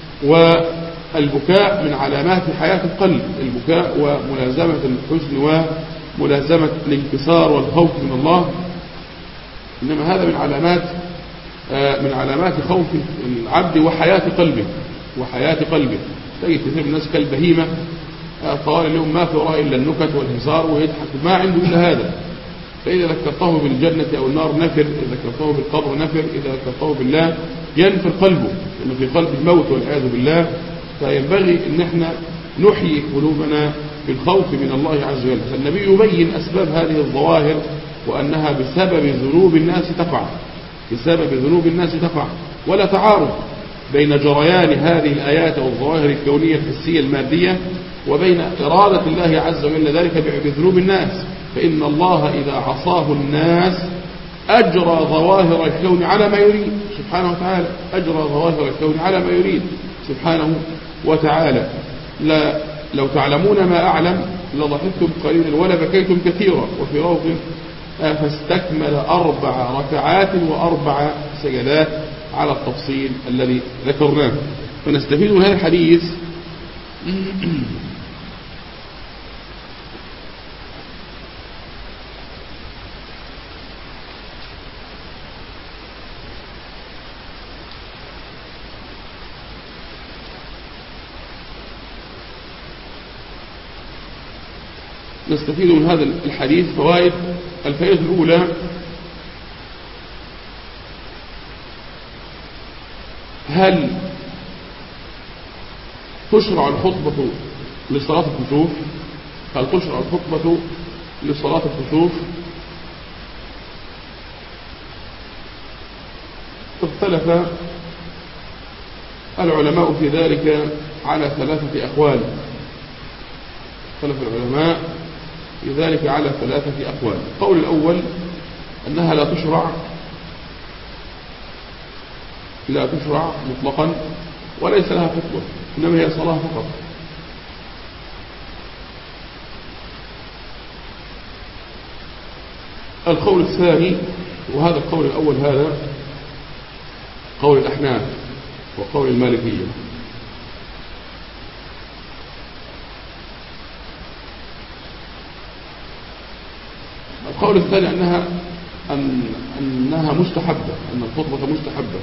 والبكاء من علامات حياة القلب، البكاء وملازمة الحزن وملازمة الانكسار والخوف من الله، إنما هذا من علامات من علامات خوف العبد وحياة قلبه وحياة قلبه. تجد كثير من الناس كالبهيمة طوال اليوم ما في وراء إلا النكت والهزار ويضحك، ما عنده إلا هذا. فإذا ذكرته بالجنة أو النار نفر، إذا ذكرته بالقبر نفر، إذا ذكرته بالله ينفر قلبه، لأنه في قلب الموت والعياذ بالله. فينبغي أن احنا نحيي قلوبنا بالخوف من الله عز وجل. فالنبي يبين أسباب هذه الظواهر وأنها بسبب ذنوب الناس تقع، بسبب ذنوب الناس تقع، ولا تعارض بين جريان هذه الآيات والظواهر الكونية الحسية المادية وبين إرادة الله عز وجل ذلك بذنوب الناس. فإن الله إذا عصاه الناس أجرى ظواهر الكون على ما يريد سبحانه وتعالى، أجرى ظواهر الكون على ما يريد سبحانه وتعالى. لا لو تعلمون ما أعلم لضحكتم قليلا ولا بكيتم كثيرا. وفي روض فاستكمل أربع ركعات وأربع سجدات على التفصيل الذي ذكرناه. فنستفيد من هذا الحديث نستفيد من هذا الحديث فوائد. الفائدة الأولى: هل تشرع الخطبة لصلاة الكسوف؟ هل تشرع الخطبة لصلاة الكسوف؟ اختلف العلماء في ذلك على ثلاثة أقوال. اختلف العلماء في ذلك على ثلاثة أقوال. القول الأول أنها لا تشرع لا تشرع مطلقا وليس لها خطبة، إنما هي صلاة فقط. القول الثاني، وهذا القول الأول هذا قول الأحناف وقول المالكية. القول الثاني أنها أن أنها مستحبة، أن الخطبة مستحبة.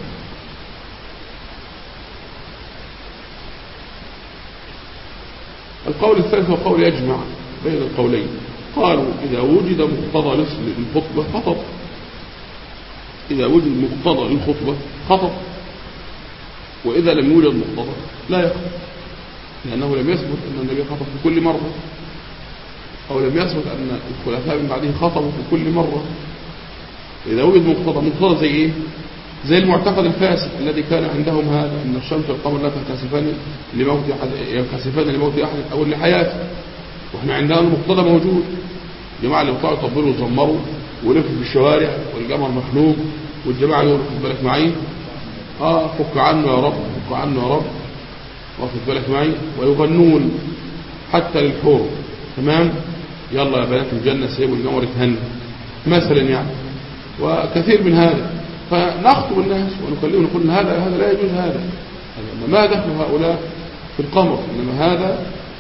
القول الثالث هو قول يجمع بين القولين. قالوا إذا وجد مقتضى للخطبة خطب، إذا وجد مقتضى للخطبة خطب، وإذا لم يوجد مقتضى لا يخطب، لأنه لم يثبت أن النبي خطب في كل مرة، أو لم يثبت أن الخلفاء من بعده خطبوا في كل مرة. إذا وجد مقتضى، مقتضى زي إيه؟ زي المعتقد الفاسد الذي كان عندهم هذا، أن الشمس والقمر لا تنكسفان لموت أحد، ينكسفان لموت أحد أو لحياته. وإحنا عندنا المقتضى موجود. الجماعة اللي بيطلعوا يطبلوا ويزمروا ويلفوا في الشوارع والقمر مخلوق، والجماعة يقولوا خد بالك معي، اه فك عنه يا رب، فك عنه يا رب، واخد بالك معي، ويغنون حتى للحور. تمام، يلا يا بنات الجنة سيبوا الجمر تهنى مثلا يعني، وكثير من هذا. فنخطب الناس ونكلمهم نقول هذا هذا لا يجوز، هذا ما دخل هؤلاء في القمر، إنما هذا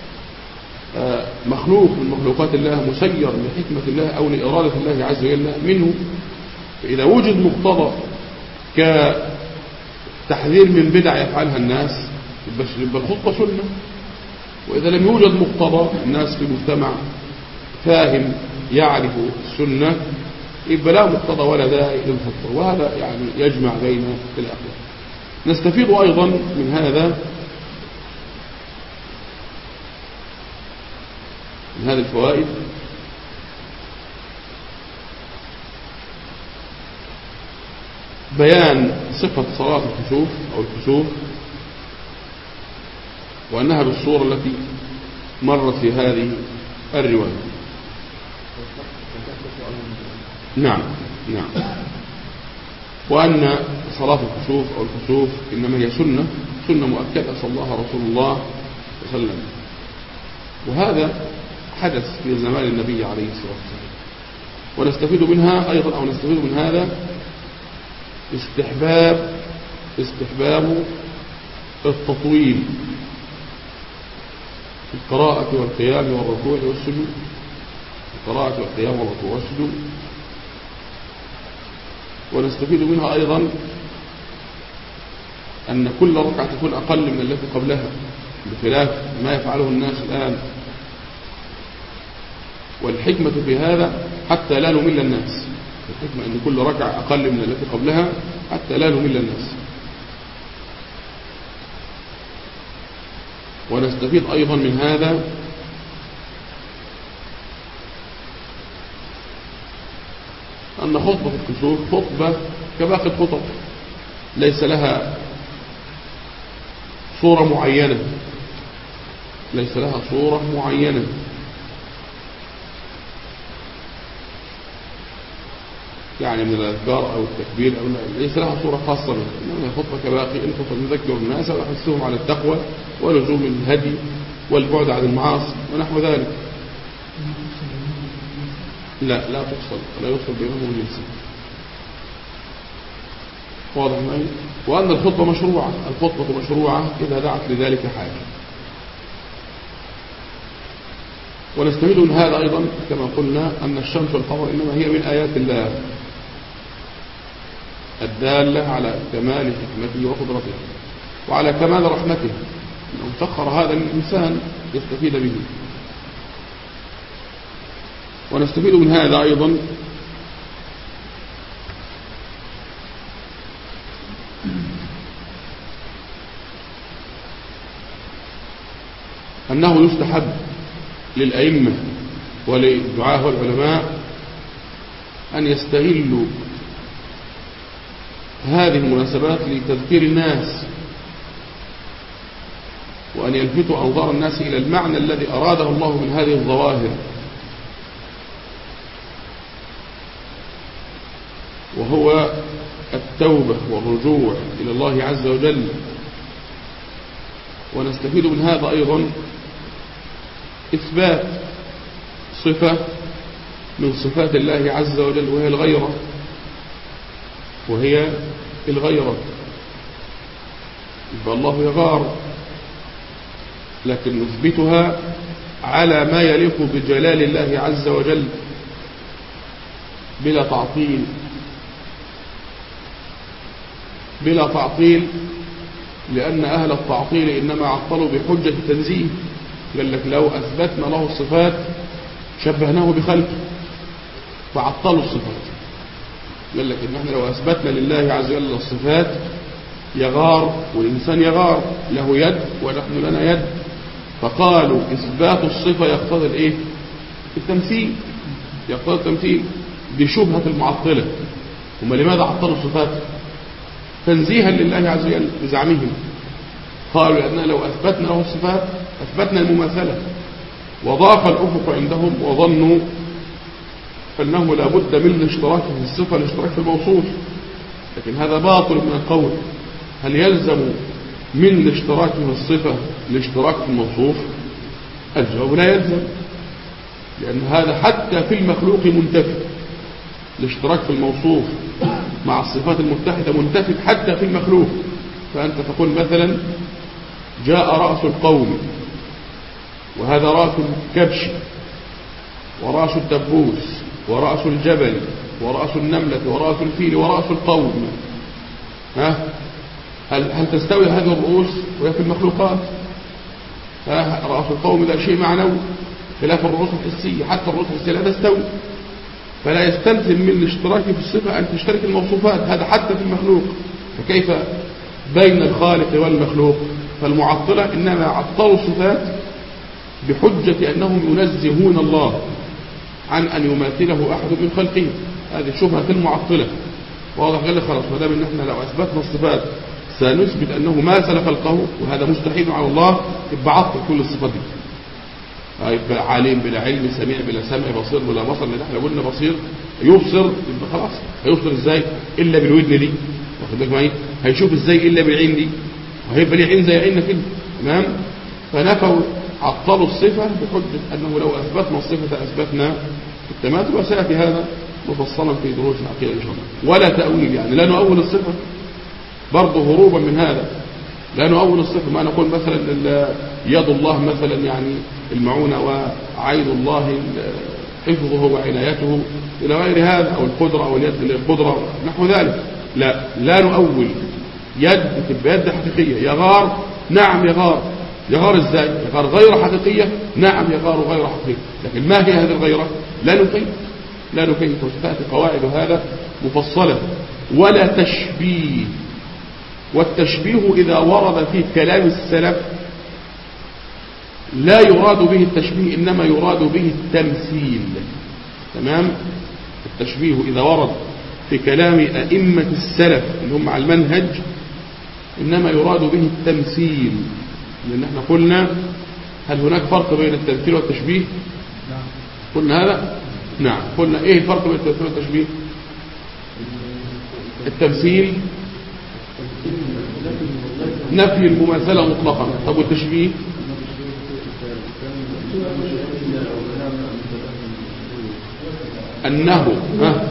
مخلوق من مخلوقات الله، مسير لحكمة الله أو لإرادة الله عز وجل منه. فإذا وجد مقتضى كتحذير من بدع يفعلها الناس يبقى الخطبة سنة، وإذا لم يوجد مقتضى الناس في مجتمع فاهم يعرف السنة يبقى لا مقتضى ولا داعي للخطبة، وهذا يعني يجمع بين الأخلاق. نستفيد أيضا من هذا من هذه الفوائد بيان صفة صلاة الكسوف أو الكسوف، وأنها بالصورة التي مرت في هذه الرواية. نعم نعم وأن صلاة الكسوف أو الكسوف إنما هي سنة سنة مؤكدة صلىها رسول الله صلى الله عليه وسلم، وهذا حدث في زمان النبي عليه الصلاة والسلام. ونستفيد منها أيضا أو نستفيد من هذا استحباب استحباب التطويل في القراءة والقيام والركوع والسجود، القراءة والقيام والركوع والسجود. ونستفيد منها أيضا أن كل ركعة تكون أقل من التي قبلها، بخلاف ما يفعله الناس الآن. والحكمة في هذا حتى لا نمل الناس، الحكمة أن كل ركعة أقل من التي قبلها حتى لا نمل الناس. ونستفيد أيضا من هذا أن خطبة الكسوف خطبة كباقي الخطب، ليس لها صورة معينة ليس لها صورة معينة يعني من الأذكار أو التكبير أو ليس لها صورة خاصة منها، إنما خطبة كباقي الخطب نذكر الناس ويحثهم على التقوى ولزوم الهدي والبعد عن المعاصي ونحو ذلك. لا لا تفصل لا يفصل بينهم الجنس، واضح معي؟ وأن الخطبة مشروعة الخطبة مشروعة إذا دعت لذلك حاجة. ونستفيد من هذا أيضا كما قلنا أن الشمس والقمر إنما هي من آيات الله الدالة على كمال حكمته وقدرته وعلى كمال رحمته، أنه سخر هذا الإنسان يستفيد به. ونستفيد من هذا أيضا أنه يستحب للأئمة وللدعاة والعلماء أن يستغلوا هذه المناسبات لتذكير الناس، وأن يلفتوا أنظار الناس إلى المعنى الذي أراده الله من هذه الظواهر، وهو التوبة والرجوع إلى الله عز وجل. ونستفيد من هذا أيضا إثبات صفة من صفات الله عز وجل وهي الغيرة وهي الغيرة يبقى الله يغار، لكن نثبتها على ما يليق بجلال الله عز وجل بلا تعطيل بلا تعطيل لأن أهل التعطيل إنما عطلوا بحجة التنزيه. قال لك لو أثبتنا له الصفات شبهناه بخلقه فعطلوا الصفات. قال لك إن احنا لو أثبتنا لله عز وجل الصفات يغار، والإنسان يغار له يد ونحن لنا يد، فقالوا إثبات الصفة يقتضي الإيه؟ التمثيل يقتضي التمثيل بشبهة المعطلة. هم لماذا عطلوا الصفات؟ تنزيها لله عز وجل بزعمهم. قالوا لأننا لو أثبتنا له الصفات أثبتنا المماثلة، وضاق الأفق عندهم وظنوا أنه لا بد من الاشتراك في الصفة الاشتراك في الموصوف، لكن هذا باطل من القول. هل يلزم من الاشتراك في الصفة الاشتراك في الموصوف؟ الجواب لا يلزم، لأن هذا حتى في المخلوق منتفي. الاشتراك في الموصوف مع الصفات المتحدة منتفي حتى في المخلوق. فأنت تقول مثلا جاء رأس القوم، وهذا رأس الكبش ورأس الدبوس ورأس الجبل ورأس النملة ورأس الفيل ورأس القوم. ها هل, هل تستوي هذه الرؤوس وهي في المخلوقات؟ ها رأس القوم ده شيء معنوي خلاف الرؤوس الحسية، حتى الرؤوس الحسية لا تستوي. فلا يستلزم من الاشتراك في الصفة أن تشترك الموصوفات، هذا حتى في المخلوق. فكيف بين الخالق والمخلوق؟ فالمعطلة إنما عطلوا الصفات بحجة أنهم ينزهون الله عن أن يماثله أحد من خلقه. هذه شبهة في المعطلة. واضح؟ قال لي خلاص ما دام ان احنا لو اثبتنا الصفات سنثبت انه ماثل خلقه، وهذا مستحيل على الله، يبقى عطل كل الصفات دي. يبقى عالم بلا علم، سميع بلا سمع، بصير بلا بصر. اللي احنا قلنا بصير يبصر، يبقى خلاص هيبصر ازاي الا بالودن دي؟ واخد بالك معايا؟ هيشوف ازاي الا بالعين دي؟ وهيبقى ليه عين زي عيننا كده. تمام؟ فنفوا عطلوا الصفه بحجه انه لو اثبتنا الصفه اثبتنا التماثل. وسياتي هذا مفصلا في دروس العقيده ان شاء الله. ولا تاويل، يعني لا نؤول الصفه برضه هروبا من هذا. لا نؤول الصفه، ما نقول مثلا يد الله مثلا يعني المعونه، وعين الله حفظه وعنايته الى غير هذا، او القدره او اليد القدره نحو ذلك. لا لا نؤول. يد تبقى يد حقيقيه، يغار نعم يغار. يغار ازاي؟ يغار غير حقيقيه، نعم يغار غير حقيقيه. لكن ما هي هذه الغيره؟ لا نكيف لا نكيف وستأتي قواعد هذا مفصلة. ولا تشبيه. والتشبيه إذا ورد في كلام السلف لا يراد به التشبيه، إنما يراد به التمثيل. تمام؟ التشبيه إذا ورد في كلام أئمة السلف اللي هم على المنهج إنما يراد به التمثيل. لأن احنا قلنا هل هناك فرق بين التمثيل والتشبيه؟ قلنا هذا؟ نعم. قلنا ايه الفرق بين التمثيل والتشبيه؟ التمثيل نفي المماثلة مطلقا. طب والتشبيه؟ أنه ها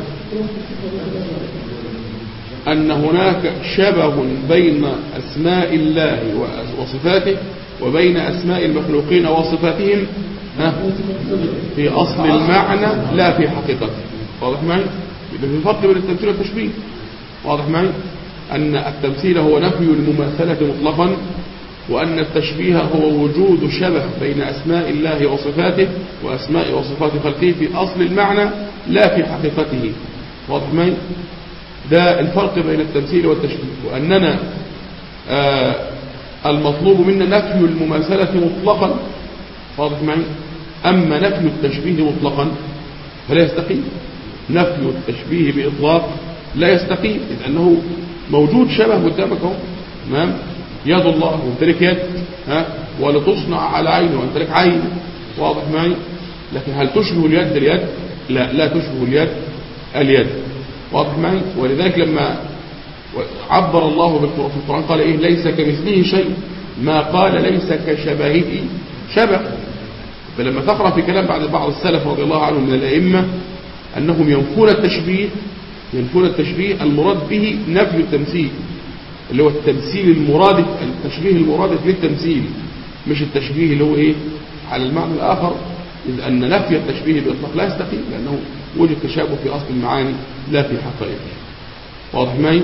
أن هناك شبه بين أسماء الله وصفاته وبين أسماء المخلوقين وصفاتهم في أصل المعنى لا في حقيقته. واضح معي؟ يبقى في فرق بين التمثيل والتشبيه. واضح معي؟ أن التمثيل هو نفي المماثلة مطلقا، وأن التشبيه هو وجود شبه بين أسماء الله وصفاته وأسماء وصفات خلقه في أصل المعنى لا في حقيقته. واضح معي؟ ده الفرق بين التمثيل والتشبيه. وأننا آه المطلوب منا نفي المماثلة مطلقا. واضح معي؟ أما نفي التشبيه مطلقا فلا يستقيم. نفي التشبيه بإطلاق لا يستقيم، إذ أنه موجود شبه قدامك اهو. تمام؟ يد الله وانت لك يد، ها، ولتصنع على عين وانت لك عين. واضح معي؟ لكن هل تشبه اليد اليد؟ لا لا تشبه اليد اليد. واضح معي؟ ولذلك لما عبر الله في القرآن قال إيه؟ ليس كمثله شيء، ما قال ليس كشبهه شبه. فلما تقرأ في كلام بعد بعض السلف رضي الله عنهم من الأئمة أنهم ينفون التشبيه ينفون التشبيه المراد به نفي التمثيل، اللي هو التمثيل المرادف، التشبيه المرادف للتمثيل، مش التشبيه اللي هو إيه على المعنى الآخر، إذ أن نفي التشبيه بإطلاق لا يستقيم، لأنه وجد تشابه في أصل المعاني لا في حقائقه. واضح معي؟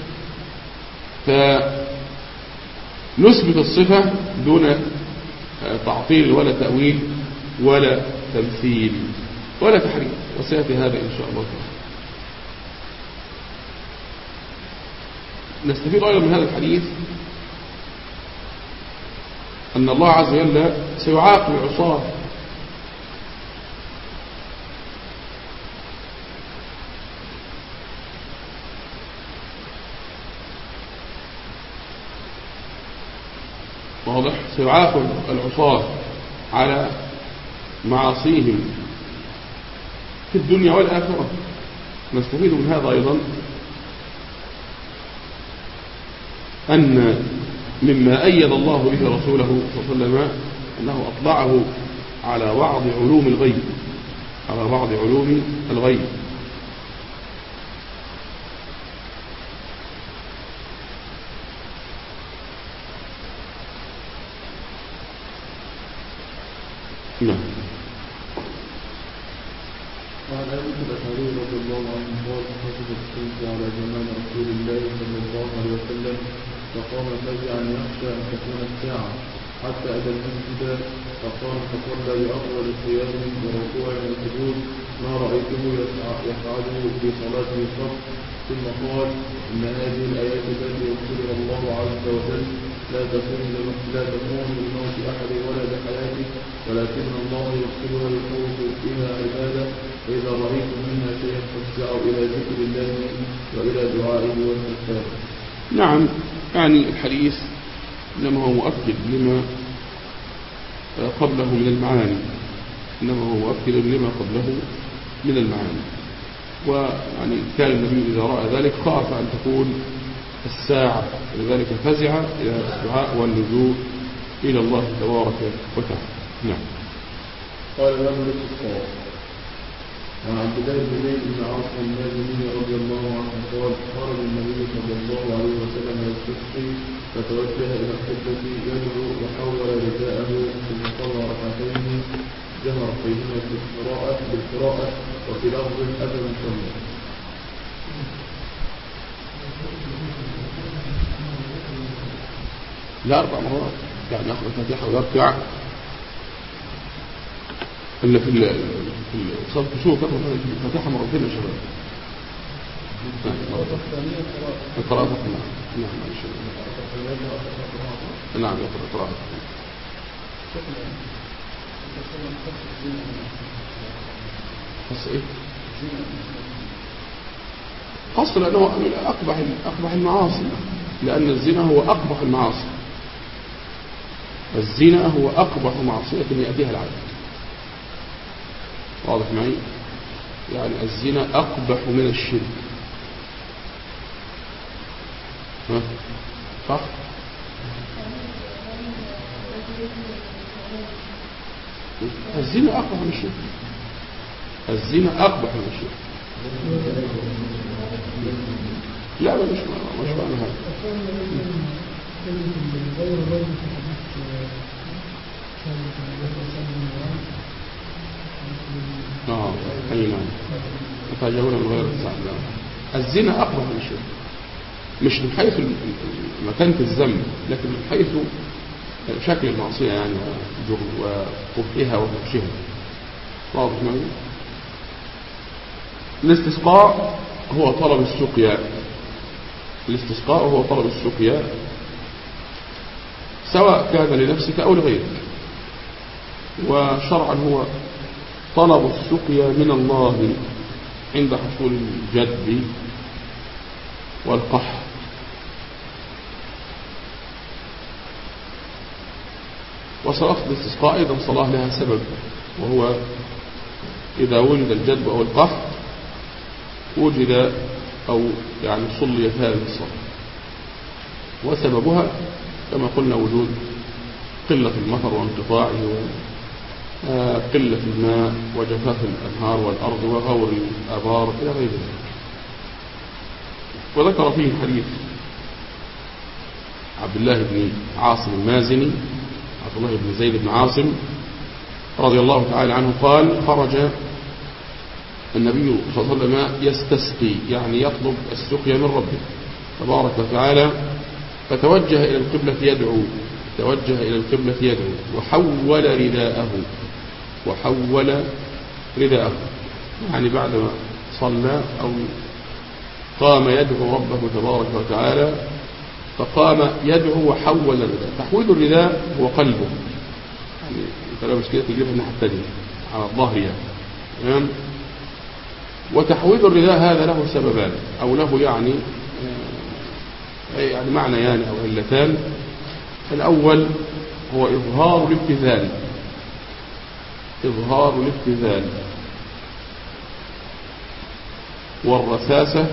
فنثبت الصفة دون تعطيل ولا تأويل ولا تمثيل ولا تحريف، وسيأتي هذا إن شاء الله تعالى. نستفيد أيضا من هذا الحديث أن الله عز وجل سيعاقب العصاة واضح؟ سيعاقب العصاة على معاصيهم في الدنيا والآخرة. نستفيد من هذا أيضا أن مما أيد الله به رسوله صلى الله عليه وسلم أنه أطلعه على بعض علوم الغيب على بعض علوم الغيب نعم. وعن أبي الأشعري رضي الله عنه قال خطب الشمس على زمان رسول الله صلى الله عليه وسلم فقام فزعا يخشى أن تكون الساعة حتى أتى المسجد فقام فصلى بأفضل القيام وركوع وسجود ما رأيته يفعله في صلاته الصف ثم قال إن هذه الآيات التي يرسلها الله عز وجل لا تكون لا تكون للموت أحد ولا لحياته ولكن الله يرسلها يخوف بها عباده فإذا رأيتم منها شيئا فاسعوا إلى ذكر الله وإلى دعائه والاستغفار. نعم، يعني الحديث إنما هو مؤكد لما قبله من المعاني إنما هو مؤكد لما قبله من المعاني ويعني كان النبي إذا رأى ذلك خاف أن تكون الساعة لذلك فزع إلى الدعاء واللجوء إلى الله تبارك وتعالى. نعم. قال الإمام الاستسقاء عن عبد الله بن زيد بن عاصم المازني رضي الله عنه قال خرج النبي صلى الله عليه وسلم يستسقي فتوجه إلى القبلة يدعو وحول رداءه ثم صلى ركعتين جهر فيهما بالقراءة بالقراءة وفي لفظ أتى مصلى. لا أربع مرات يعني يأخذ الفاتحة ويركع إلا في في صلاة الكسوف يأخذ الفاتحة مرتين يا شباب. القراءة نعم نعم إن شاء الله. نعم يقرأ القراءة. بس إيه؟ خاصة لأنه من أقبح أقبح المعاصي لأن الزنا هو أقبح المعاصي. الزنا هو أقبح معصية يأتيها العبد. واضح معي؟ يعني الزنا أقبح من الشرك. ها؟ صح؟ الزنا أقبح من الشرك. الزنا أقبح من الشرك. لا لا مش مش معنى هذا. اه اي نعم يتجاوزون من غير السعد. الزنا اقرب من الشرك مش من حيث مكانة الذنب لكن من حيث شكل المعصية يعني وقبحها وفحشها. واضح معي؟ الاستسقاء هو طلب السقيا. الاستسقاء هو طلب السقيا سواء كان لنفسك أو لغيرك وشرعا هو طلب السقيا من الله عند حصول الجد والقحط. وصلاة الاستسقاء أيضا صلاة لها سبب وهو إذا وجد الجد أو القحط وجد أو يعني صليت هذه الصلاة وسببها كما قلنا وجود قلة المطر وانقطاعه وقلة الماء وجفاف الأنهار والأرض وغور الآبار إلى غير ذلك. وذكر فيه حديث عبد الله بن عاصم المازني عبد الله بن زيد بن عاصم رضي الله تعالى عنه قال خرج النبي صلى الله عليه وسلم يستسقي يعني يطلب السقيا من ربه تبارك وتعالى فتوجه إلى القبلة يدعو توجه إلى القبلة يدعو وحول رداءه وحول رداءه يعني بعدما صلى أو قام يدعو ربه تبارك وتعالى فقام يدعو وحول الرداء. تحويل الرداء هو قلبه يعني انت لو مش كده تجيبها الناحية التانية على الظهر يعني تمام. وتحويل الرداء هذا له سببان أو له يعني يعني معنى يعني أو علتان. الأول هو إظهار الابتذال إظهار الابتذال والرساسة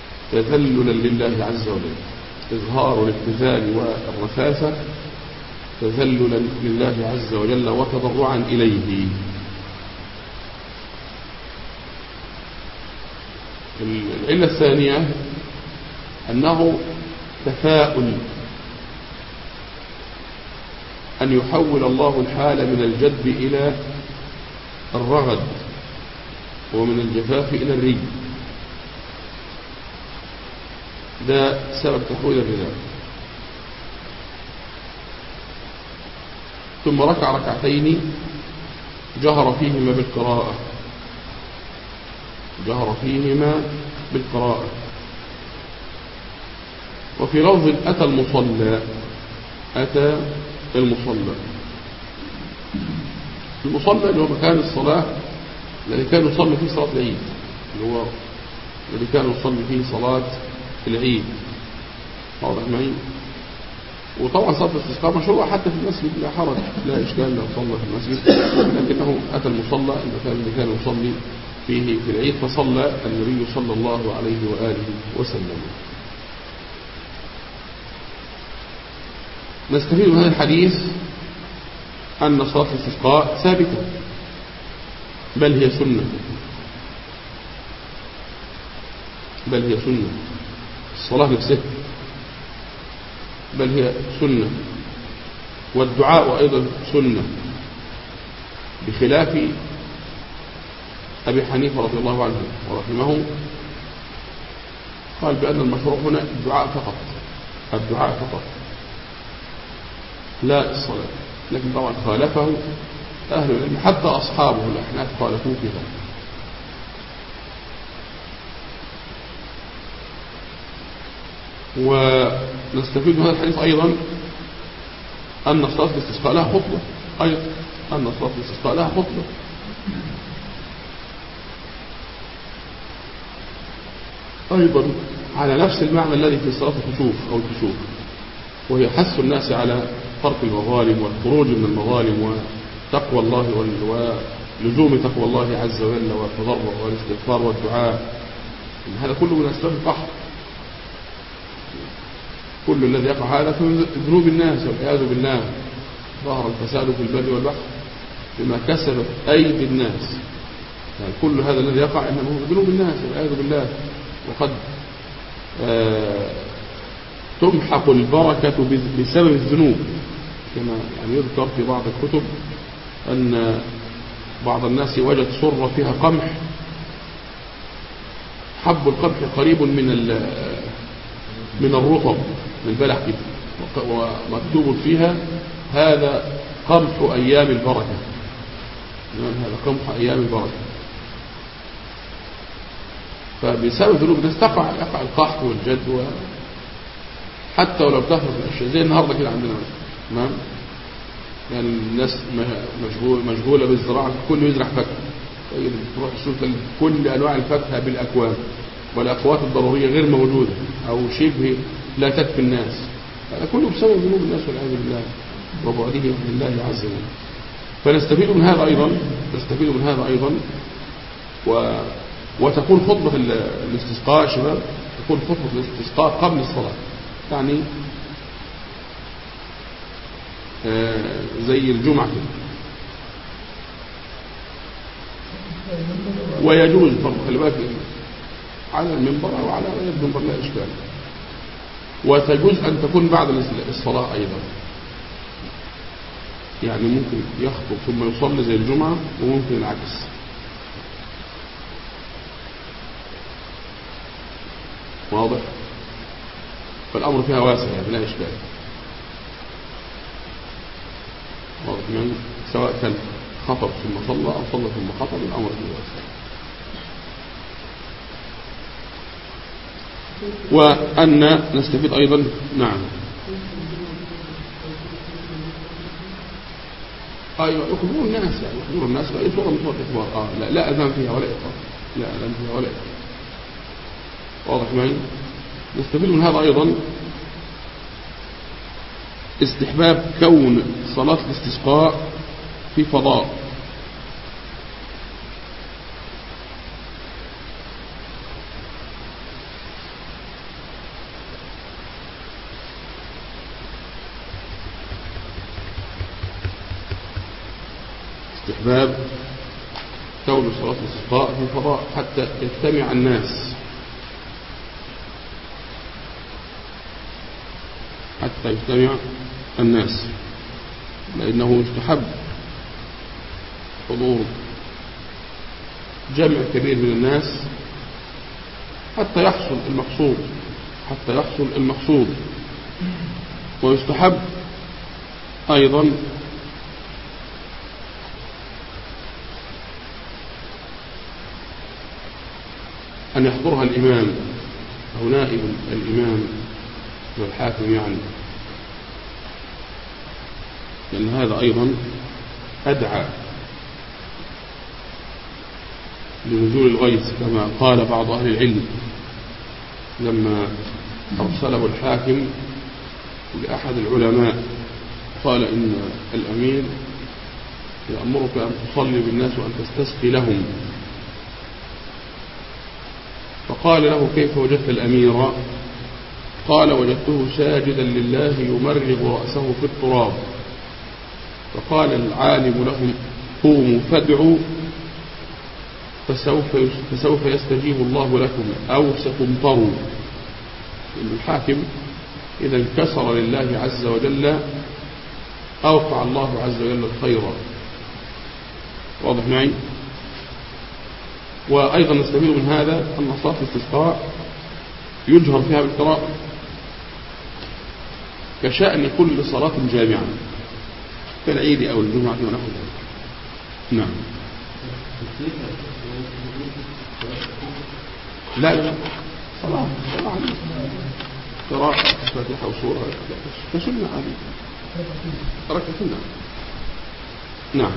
تذللا لله عز وجل. إظهار الابتذال والرساسة تذللا لله عز وجل وتضرعا إليه. العلة الثانية أنه تفاؤل أن يحول الله الحال من الجدب إلى الرغد ومن الجفاف إلى الري. ده سبب تحويل الرزاق. ثم ركع ركعتين جهر فيهما بالقراءة جهر فيهما بالقراءة وفي لفظ أتى المصلى أتى المصلى المصلى اللي هو مكان الصلاة الذي كان يصلي فيه صلاة العيد، اللي هو الذي كان يصلي فيه صلاة العيد. واضح معي؟ وطبعا صلاة الاستسقاء مشروعة حتى في المسجد، لا حرج، لا إشكال لو صلى في المسجد، لكنه أتى المصلى المكان الذي كان يصلي فيه في العيد فصلى النبي صلى الله عليه وآله وسلم. نستفيد من هذا الحديث أن صلاة الاستسقاء ثابتة، بل هي سنة بل هي سنة الصلاة نفسها، بل هي سنة، والدعاء أيضا سنة، بخلاف أبي حنيفة رضي الله عنه ورحمه قال بأن المشروع هنا الدعاء فقط الدعاء فقط لا الصلاة. لكن طبعا خالفه أهل العلم حتى أصحابه الأحناف خالفوه في ذلك. ونستفيد من هذا الحديث أيضا أن صلاة الاستسقاء لها خطبة أيضا أن صلاة الاستسقاء لها خطبة أيضا على نفس المعنى الذي في صلاة الكسوف أو الكسوف، وهي حث الناس على ترك المظالم والخروج من المظالم وتقوى الله ولزوم تقوى الله عز وجل والتضرع والاستغفار والدعاء. هذا كله من أسباب القحط، كل الذي يقع هذا في ذنوب الناس والعياذ بالله. ظهر الفساد في البر والبحر بما كسبت أيدي الناس، يعني كل هذا الذي يقع إنه ذنوب الناس والعياذ بالله. وقد آه تمحق البركة بسبب الذنوب، كما يعني يذكر في بعض الكتب أن بعض الناس وجد صرة فيها قمح، حب القمح قريب من من الرطب من البلح كده، ومكتوب فيها هذا قمح أيام البركة، هذا قمح أيام البركة. فبسبب ذنوب الناس تقع يقع القحط والجد، حتى ولو كثرت الأشياء زي النهارده كده عندنا تمام. يعني الناس مشغول مشغولة بالزراعة، كله يزرع فاكهة، تروح السوق كل أنواع الفاكهة بالأكواب، والأقوات الضرورية غير موجودة أو شبه لا تكفي الناس. هذا كله بسبب ذنوب الناس والعياذ بالله وبعدهم عن الله عز وجل. فنستفيد من هذا أيضا نستفيد من هذا أيضا و... وتكون خطبة الاستسقاء يا شباب، تكون خطبة الاستسقاء قبل الصلاة، يعني آه زي الجمعة كده. ويجوز برضه خلي بالك على المنبر أو على غير المنبر لا إشكال. وتجوز أن تكون بعد الصلاة أيضا، يعني ممكن يخطب ثم يصلي زي الجمعة، وممكن العكس. واضح؟ فالأمر فيها واسع يعني لا إشكال. واضح يعني سواء كان خطب ثم صلى أو صلى ثم خطب، الأمر فيه واسع. وأن نستفيد أيضا نعم أيوة يخبرون الناس، يعني يخبرون الناس بأي صورة من صور الإخبار. آه لا لا أذان فيها ولا إقرار، لا أذان فيها ولا إقرار. واضح معي؟ نستفيد من هذا أيضا استحباب كون صلاة الاستسقاء في فضاء، استحباب كون صلاة الاستسقاء في فضاء حتى يجتمع الناس حتى يجتمع الناس لأنه يستحب حضور جمع كبير من الناس حتى يحصل المقصود حتى يحصل المقصود ويستحب أيضا أن يحضرها الإمام أو نائب الإمام والحاكم يعني، لأن هذا أيضا أدعى لنزول الغيث كما قال بعض أهل العلم لما أرسله الحاكم لأحد العلماء قال إن الأمير يأمرك أن تصلي بالناس وأن تستسقي لهم، فقال له كيف وجدت الأمير؟ قال وجدته ساجدا لله يمرغ رأسه في التراب. فقال العالم لهم قوموا فادعوا فسوف فسوف يستجيب الله لكم أو ستمطروا. الحاكم إذا انكسر لله عز وجل أوقع الله عز وجل الخير. واضح معي؟ وأيضا نستفيد من هذا أن صلاة الاستسقاء يجهر فيها بالقراءة كشأن كل صلاة جامعة كالعيد أو الجمعة ونحو ذلك. نعم. لا لا صلاة صلاة قراءة فاتحة وسورة كسنة عادية ركعتين. نعم.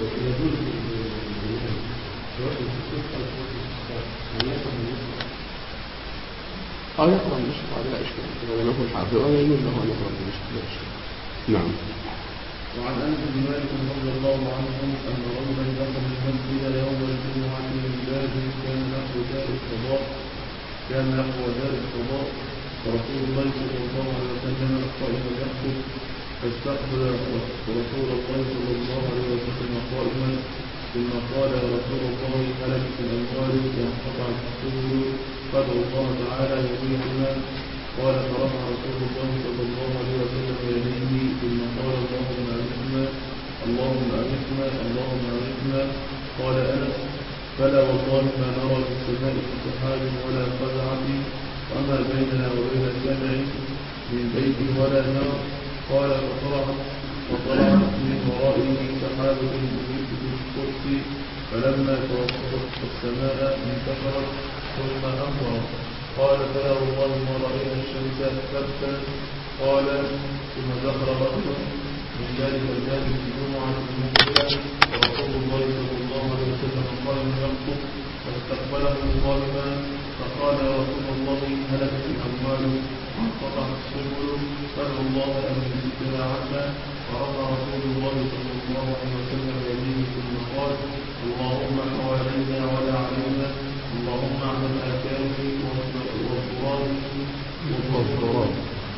اه يقرأ المشهد هذا لا إشكال إذا لم يكن حافظا يجوز له أن يقرأ المشهد لا إشكال. نعم. وعن أنس بن مالك رضي الله عنه أن رجلا دخل المسجد يوم الجمعة من باب كان نحو دار القضاء كان نحو دار القضاء ورسول الله صلى الله عليه وسلم قائما يخطب فاستقبل رسول الله صلى الله عليه وسلم قائما ثم قال يا رسول الله هلكت الأموال وانقطعت السبل فادعوا الله تعالى يغيثنا. قال فرفع رسول الله صلى الله عليه وسلم يديه ثم قال اللهم أغثنا اللهم أغثنا اللهم أغثنا. قال أنس فلا والله ما نرى في السماء من سحاب ولا قزعة وما بيننا وبين السمع من بيت ولا نار. قال فطلعت وطلعت من ورائه سحابة تميت بالقدس فلما توسطت السماء انتشرت ثم أمرت. قال فلا والله ما رأينا الشمس ثبتا. قال ثم دخل رجل من ذلك الباب في الجمعة المقبلة ورسول الله صلى الله عليه وسلم قائم يخطب فاستقبله قائما فقال يا رسول الله هلكت الأموال وانقطعت السبل فادعوا الله أن يمسكنا عنا. فرفع رسول الله صلى الله عليه وسلم يديه ثم قال اللهم حوالينا ولا علينا اللهم على الآكام والضراب والضراب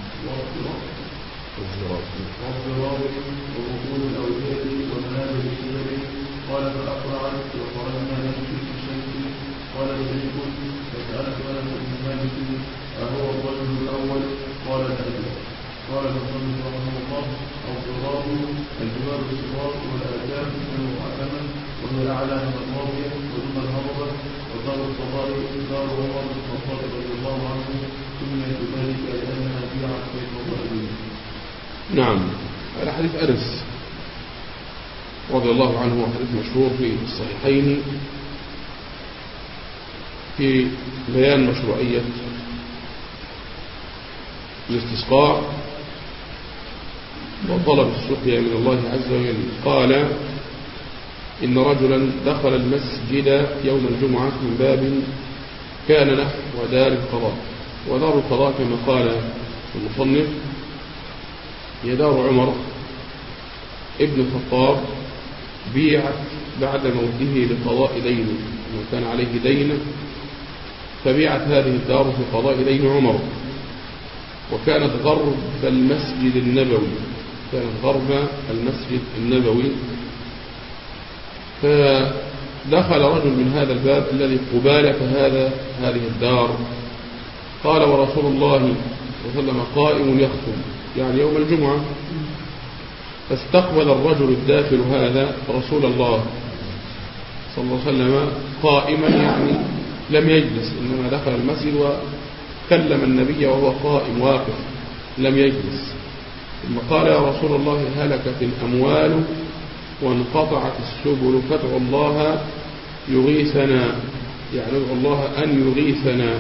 والضراب وبطون الأودية ومنابر الشجر. قال فأقرعت وخرجنا نمشي في الشمس. قال إليك فسألت أنس بن مالك أهو الرجل الأول؟ قال لا. قال المصنف رحمه الله الضراب الجبال الصغار والآكام والمعتمة وهي الأعلى من الراضية ودون الهضبة. ودار الفضائل دار عمر بن الخطاب رضي الله عنه سميت ذلك لأنها بيعت في الفضائل. نعم. على حديث أنس رضي الله عنه حديث مشهور في الصحيحين في بيان مشروعية الاستسقاء وطلب السقيا من الله عز وجل. قال إن رجلا دخل المسجد يوم الجمعة من باب كان نحو دار القضاء. ودار القضاء كما قال المصنف هي دار عمر ابن الخطاب بيعت بعد موته لقضاء دينه وكان عليه دين فبيعت هذه الدار في قضاء دين عمر. وكانت غرب المسجد النبوي كانت غرب المسجد النبوي فدخل رجل من هذا الباب الذي قبالة هذا هذه الدار، قال ورسول الله صلى الله عليه وسلم قائم يخطب، يعني يوم الجمعة. فاستقبل الرجل الداخل هذا رسول الله صلى الله عليه وسلم قائما، يعني لم يجلس، إنما دخل المسجد وكلم النبي وهو قائم واقف لم يجلس. ثم قال يا رسول الله هلكت الأموال وانقطعت السبل فادعوا الله يغيثنا، يعني ادعوا الله أن يغيثنا.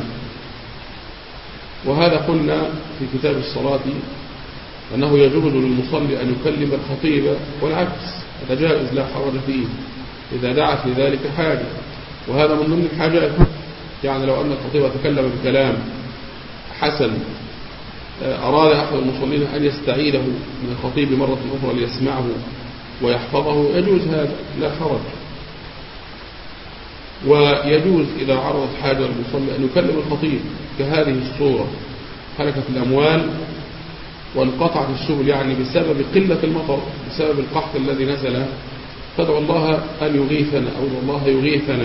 وهذا قلنا في كتاب الصلاة أنه يجوز للمصلي أن يكلم الخطيب والعكس، هذا جائز لا حرج فيه إذا دعت لذلك حاجة، وهذا من ضمن الحاجات. يعني لو أن الخطيب تكلم بكلام حسن أراد أحد المصلين أن يستعيده من الخطيب مرة أخرى ليسمعه ويحفظه، يجوز هذا لا حرج. ويجوز إذا عرضت حاجة للمصلي أن يكلم الخطيب كهذه الصورة: هلكت الأموال وانقطعت السبل، يعني بسبب قلة المطر، بسبب القحط الذي نزل، فادعوا الله أن يغيثنا أو الله يغيثنا.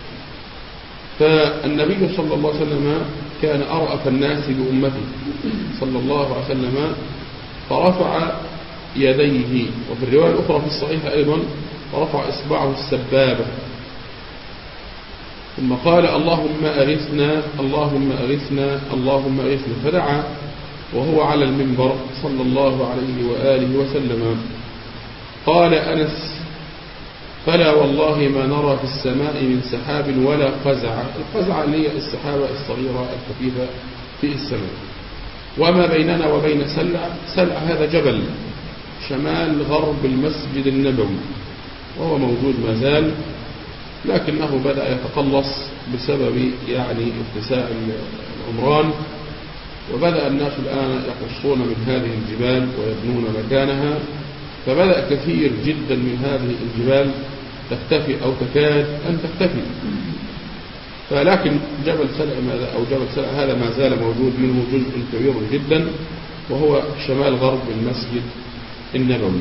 فالنبي صلى الله عليه وسلم كان أرأف الناس بأمته صلى الله عليه وسلم، فرفع يديه، وفي الرواية الأخرى في الصحيح أيضا فرفع إصبعه السبابة، ثم قال اللهم أغثنا اللهم أغثنا اللهم أغثنا، فدعا وهو على المنبر صلى الله عليه وآله وسلم. قال أنس فلا والله ما نرى في السماء من سحاب ولا قزع، القزع اللي هي السحابة الصغيرة الخفيفة في السماء، وما بيننا وبين سلع، سلع هذا جبل شمال غرب المسجد النبوي، وهو موجود ما زال، لكنه بدأ يتقلص بسبب يعني اتساع العمران، وبدأ الناس الآن يقصون من هذه الجبال ويبنون مكانها، فبدأ كثير جدا من هذه الجبال تختفي أو تكاد أن تختفي. فلكن جبل سلع أو جبل سلع هذا ما زال موجود، منه جزء كبير جدا، وهو شمال غرب المسجد النبوي.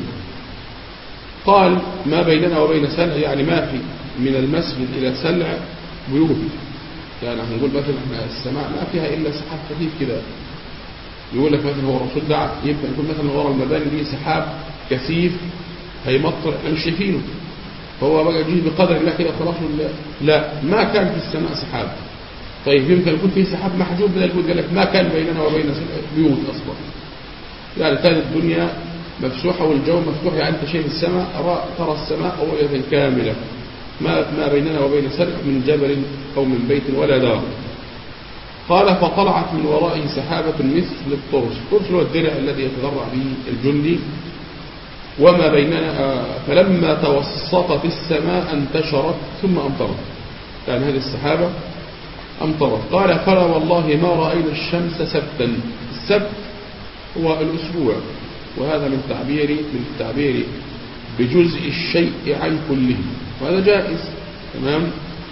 قال ما بيننا وبين سلع، يعني ما في من المسجد إلى سلع بيوت، يعني هنقول مثلا السماء ما فيها إلا سحاب خفيف كده، يقول لك مثلا هو الرسول دعا يبقى يكون مثلا وراء المباني دي سحاب كثيف هيمطر احنا مش شايفينه، فهو بقى يجي بقدر الله كده خلاص. لا، ما كان في السماء سحاب. طيب يمكن يكون في سحاب محجوب من البيوت، قال لك ما كان بيننا وبين بيوت اصلا، يعني كانت الدنيا مفتوحه والجو مفتوح، يعني انت شايف السماء، ترى السماء رؤيه كامله، ما ما بيننا وبين سلع من جبل او من بيت ولا دار. قال فطلعت من ورائه سحابة مثل الطرس، الطرس هو الدرع الذي يتذرع به الجندي، وما بيننا فلما توسطت السماء انتشرت ثم أمطرت، يعني هذه السحابة أمطرت. قال فلا والله ما رأينا الشمس سبتا، السبت هو الأسبوع، وهذا من تعبير من التعبير بجزء الشيء عن كله، وهذا جائز تمام.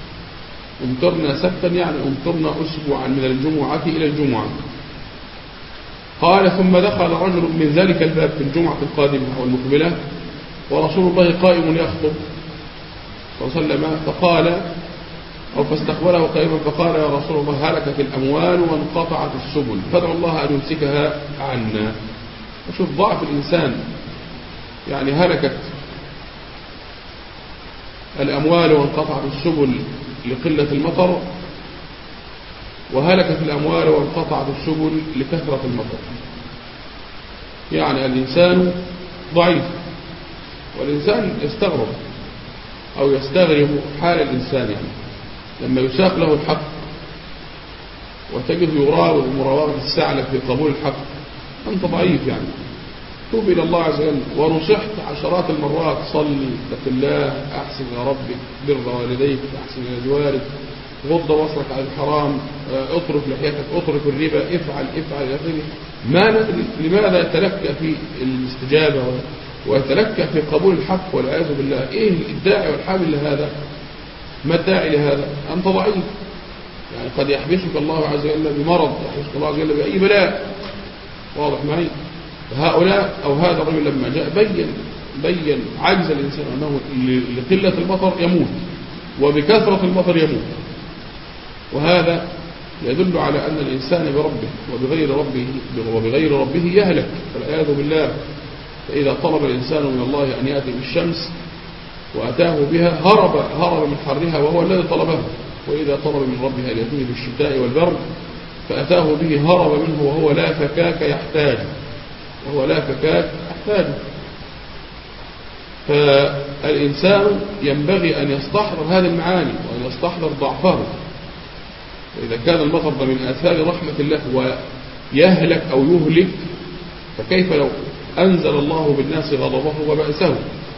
امطرنا سبتا يعني امطرنا أسبوعا من الجمعة إلى الجمعة. قال ثم دخل رجل من ذلك الباب في الجمعة القادمة أو المقبلة ورسول الله قائم يخطب صلى الله عليه وسلم، فقال أو فاستقبله قائما فقال يا رسول الله هلكت الأموال وانقطعت السبل فادعوا الله أن يمسكها عنا. وشوف ضعف الإنسان، يعني هلكت الأموال وانقطعت السبل لقلة المطر، وهلكت الأموال وانقطعت السبل لكثرة المطر. يعني الإنسان ضعيف، والإنسان يستغرب أو يستغرب حال الإنسان، يعني لما يساق له الحق وتجد يراوغ مراوغة الثعلب في قبول الحق، أنت ضعيف. يعني توب إلى الله عز وجل، ونصحت عشرات المرات صلي اتق الله، أحسن يا ربك، بر والديك، أحسن إلى جوارك، غض بصرك عن الحرام، اترك لحيتك، اترك الربا، افعل افعل الى اخره. ما لماذا يتلكى في الاستجابة ويتلكى في قبول الحق والعياذ بالله؟ ايه الداعي والحامل لهذا؟ ما الداعي لهذا؟ أنت ضعيف، يعني قد يحبسك الله عز وجل بمرض، يحبسك الله عز وجل بأي بلاء، واضح معي؟ هؤلاء أو هذا الرجل لما جاء بين بين عجز الإنسان أنه لقلة المطر يموت وبكثرة المطر يموت. وهذا يدل على أن الإنسان بربه وبغير ربه وبغير ربه يهلك والعياذ بالله. فإذا طلب الإنسان من الله أن يأتي بالشمس وأتاه بها هرب هرب من حرها وهو الذي طلبه، وإذا طلب من ربها أن يأتيه بالشتاء والبرد فأتاه به هرب منه وهو لا فكاك يحتاج وهو لا فكاك يحتاج. فالإنسان ينبغي أن يستحضر هذه المعاني وأن يستحضر ضعفه. وإذا كان المطر من آثار رحمة الله ويهلك أو يهلك، فكيف لو أنزل الله بالناس غضبه وبأسه؟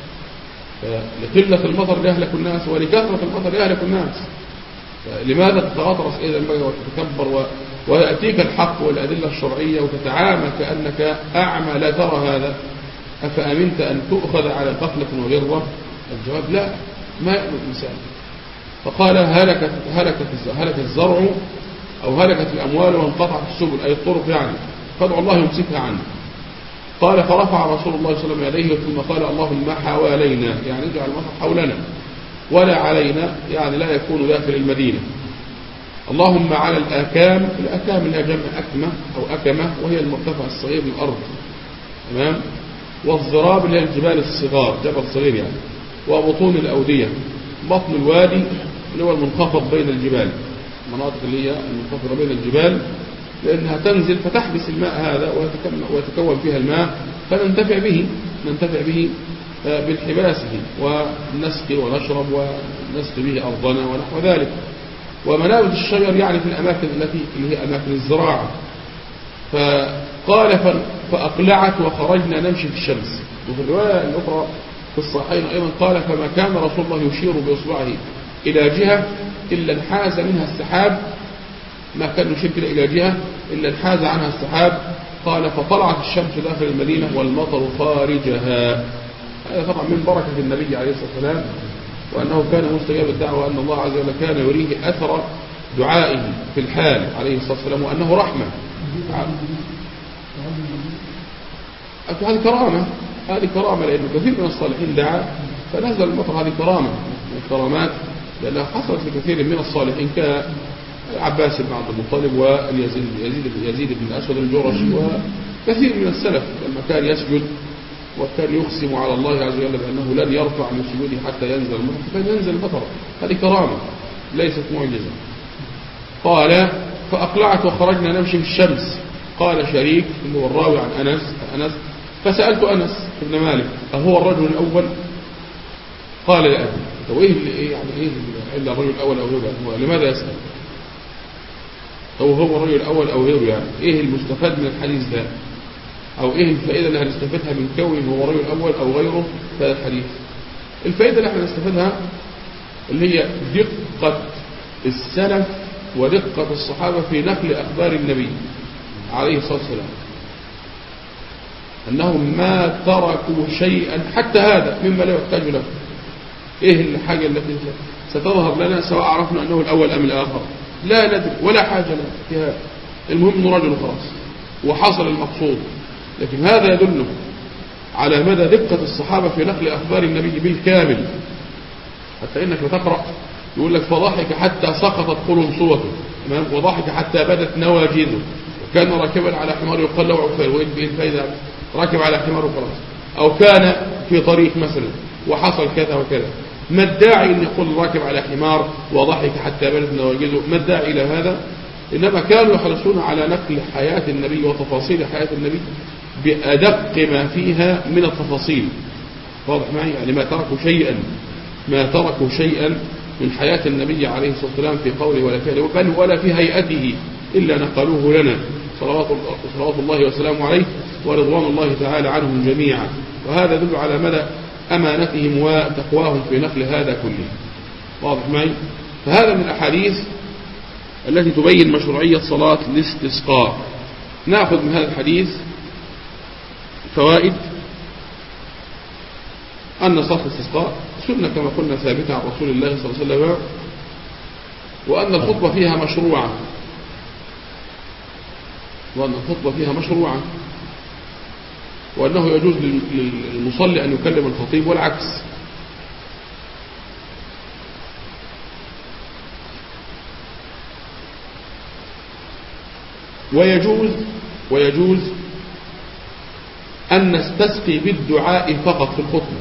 لقلة المطر يهلك الناس ولكثرة المطر يهلك الناس. لماذا تتغطرس إذا المجد وتتكبر ويأتيك الحق والأدلة الشرعية وتتعامل كأنك أعمى لا ترى هذا؟ أفأمنت أن تؤخذ على غفلة وغرة؟ الجواب لا، ما يأمن الإنسان. فقال هلكت, هلكت, هلكت الزرع أو هلكت الأموال وانقطعت السبل، أي الطرق يعني، فادعوا الله يمسكها عنه. قال فرفع رسول الله صلى الله عليه وسلم يديه ثم قال اللهم حوالينا، يعني اجعل المطر حولنا، ولا علينا، يعني لا يكون داخل المدينة. اللهم على الآكام، الآكام اللي هي جمع أكمة أو أكمة وهي المرتفع الصغير من الأرض، تمام. والضراب اللي هي الجبال الصغار، جبل صغير يعني. وبطون الأودية، بطن الوادي اللي هو المنخفض بين الجبال، المناطق اللي هي المنخفضة بين الجبال، لأنها تنزل فتحبس الماء هذا ويتكون فيها الماء فننتفع به ننتفع به بالحباسه ونسقي ونشرب ونسقي به أرضنا ونحو ذلك. ومنابت الشجر يعني في الأماكن التي اللي هي أماكن الزراعة. فقال فأقلعت وخرجنا نمشي في الشمس. وفي الرواية الأخرى في الصحيحين أيضا قال فما كان رسول الله يشير بإصبعه إلى جهة إلا انحاز منها السحاب، ما كان يشير إلى جهة إلا انحاز عنها السحاب. قال فطلعت الشمس داخل المدينة والمطر خارجها. هذا طبعا من بركة النبي عليه الصلاة والسلام، وأنه كان مستجاب الدعوة، وأن الله عز وجل كان يريه أثر دعائه في الحال عليه الصلاة والسلام، وأنه رحمة. هذه كرامة هذه كرامة لأنه كثير من الصالحين دعا فنزل المطر، هذه كرامة من الكرامات لأنها حصلت لكثير من الصالحين كعباس بن عبد المطلب ويزيد يزيد يزيد بن الأسود الجرشي وكثير من السلف لما كان يسجد وكان يقسم على الله عز وجل بأنه لن يرفع من سجوده حتى ينزل المطر، فكان ينزل المطر. هذه كرامة ليست معجزة. قال فأقلعت وخرجنا نمشي في الشمس. قال شريك اللي هو الراوي عن أنس أنس فسألت أنس بن مالك أهو الرجل الأول؟ قال لا أدري. طب إيه يعني إيه إلا الرجل الأول أو غيره؟ لماذا يسأل؟ أو هو الرجل الأول أو غيره؟ يعني إيه المستفاد من الحديث ده؟ أو إيه الفائدة اللي هنستفدها من كونه هو الرجل الأول أو غيره في هذا الحديث؟ الفائدة اللي احنا نستفدها اللي هي دقة السلف ودقة الصحابة في نقل أخبار النبي عليه الصلاة والسلام، أنهم ما تركوا شيئا حتى هذا مما لا يحتاج له. إيه الحاجة التي ستظهر لنا سواء عرفنا أنه الأول أم الآخر؟ لا ندري ولا حاجة لنا في هذا، المهم أنه رجل خلاص وحصل المقصود. لكن هذا يدل على مدى دقة الصحابة في نقل أخبار النبي بالكامل، حتى إنك بتقرأ يقول لك فضحك حتى سقطت قلنسوته، وضحك حتى بدت نواجذه، وكان راكبا على حمار يقال له عفير، وإن بإن فإذا راكب على حمار وخلاص، أو كان في طريق مثلا وحصل كذا وكذا. ما الداعي أن يقول راكب على حمار وضحك حتى بدت نواجذه؟ ما الداعي إلى هذا؟ إنما كانوا يحرصون على نقل حياة النبي وتفاصيل حياة النبي بأدق ما فيها من التفاصيل. واضح معي؟ يعني ما تركوا شيئا ما تركوا شيئا من حياة النبي عليه الصلاة والسلام في قوله ولا فعله بل ولا في هيئته إلا نقلوه لنا صلوات الله وسلامه عليه ورضوان الله تعالى عنهم جميعا. وهذا يدل على مدى أمانتهم وتقواهم في نقل هذا كله. واضح معي؟ فهذا من الأحاديث التي تبين مشروعية صلاة الاستسقاء. نأخذ من هذا الحديث فوائد: أن صلاة الاستسقاء سنة كما قلنا ثابتة عن رسول الله صلى الله عليه وسلم، وأن الخطبة فيها مشروعة وأن الخطبة فيها مشروعة وأنه يجوز للمصلي أن يكلم الخطيب والعكس. ويجوز ويجوز أن نستسقي بالدعاء فقط في الخطبة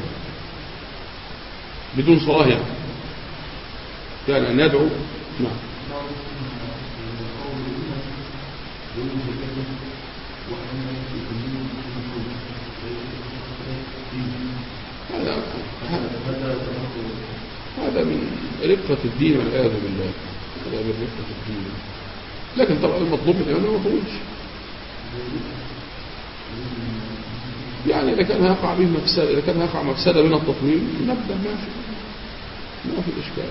بدون صلاة، يعني يعني أن يدعو. نعم. هذا هذا من رقة الدين والعياذ بالله، هذا من رقة الدين. لكن طبعا المطلوب من الإمام ما يطولش، يعني إذا كان هيقع به مفسدة، إذا كان هيقع مفسدة من التطويل نبدأ، ما في ما في إشكال.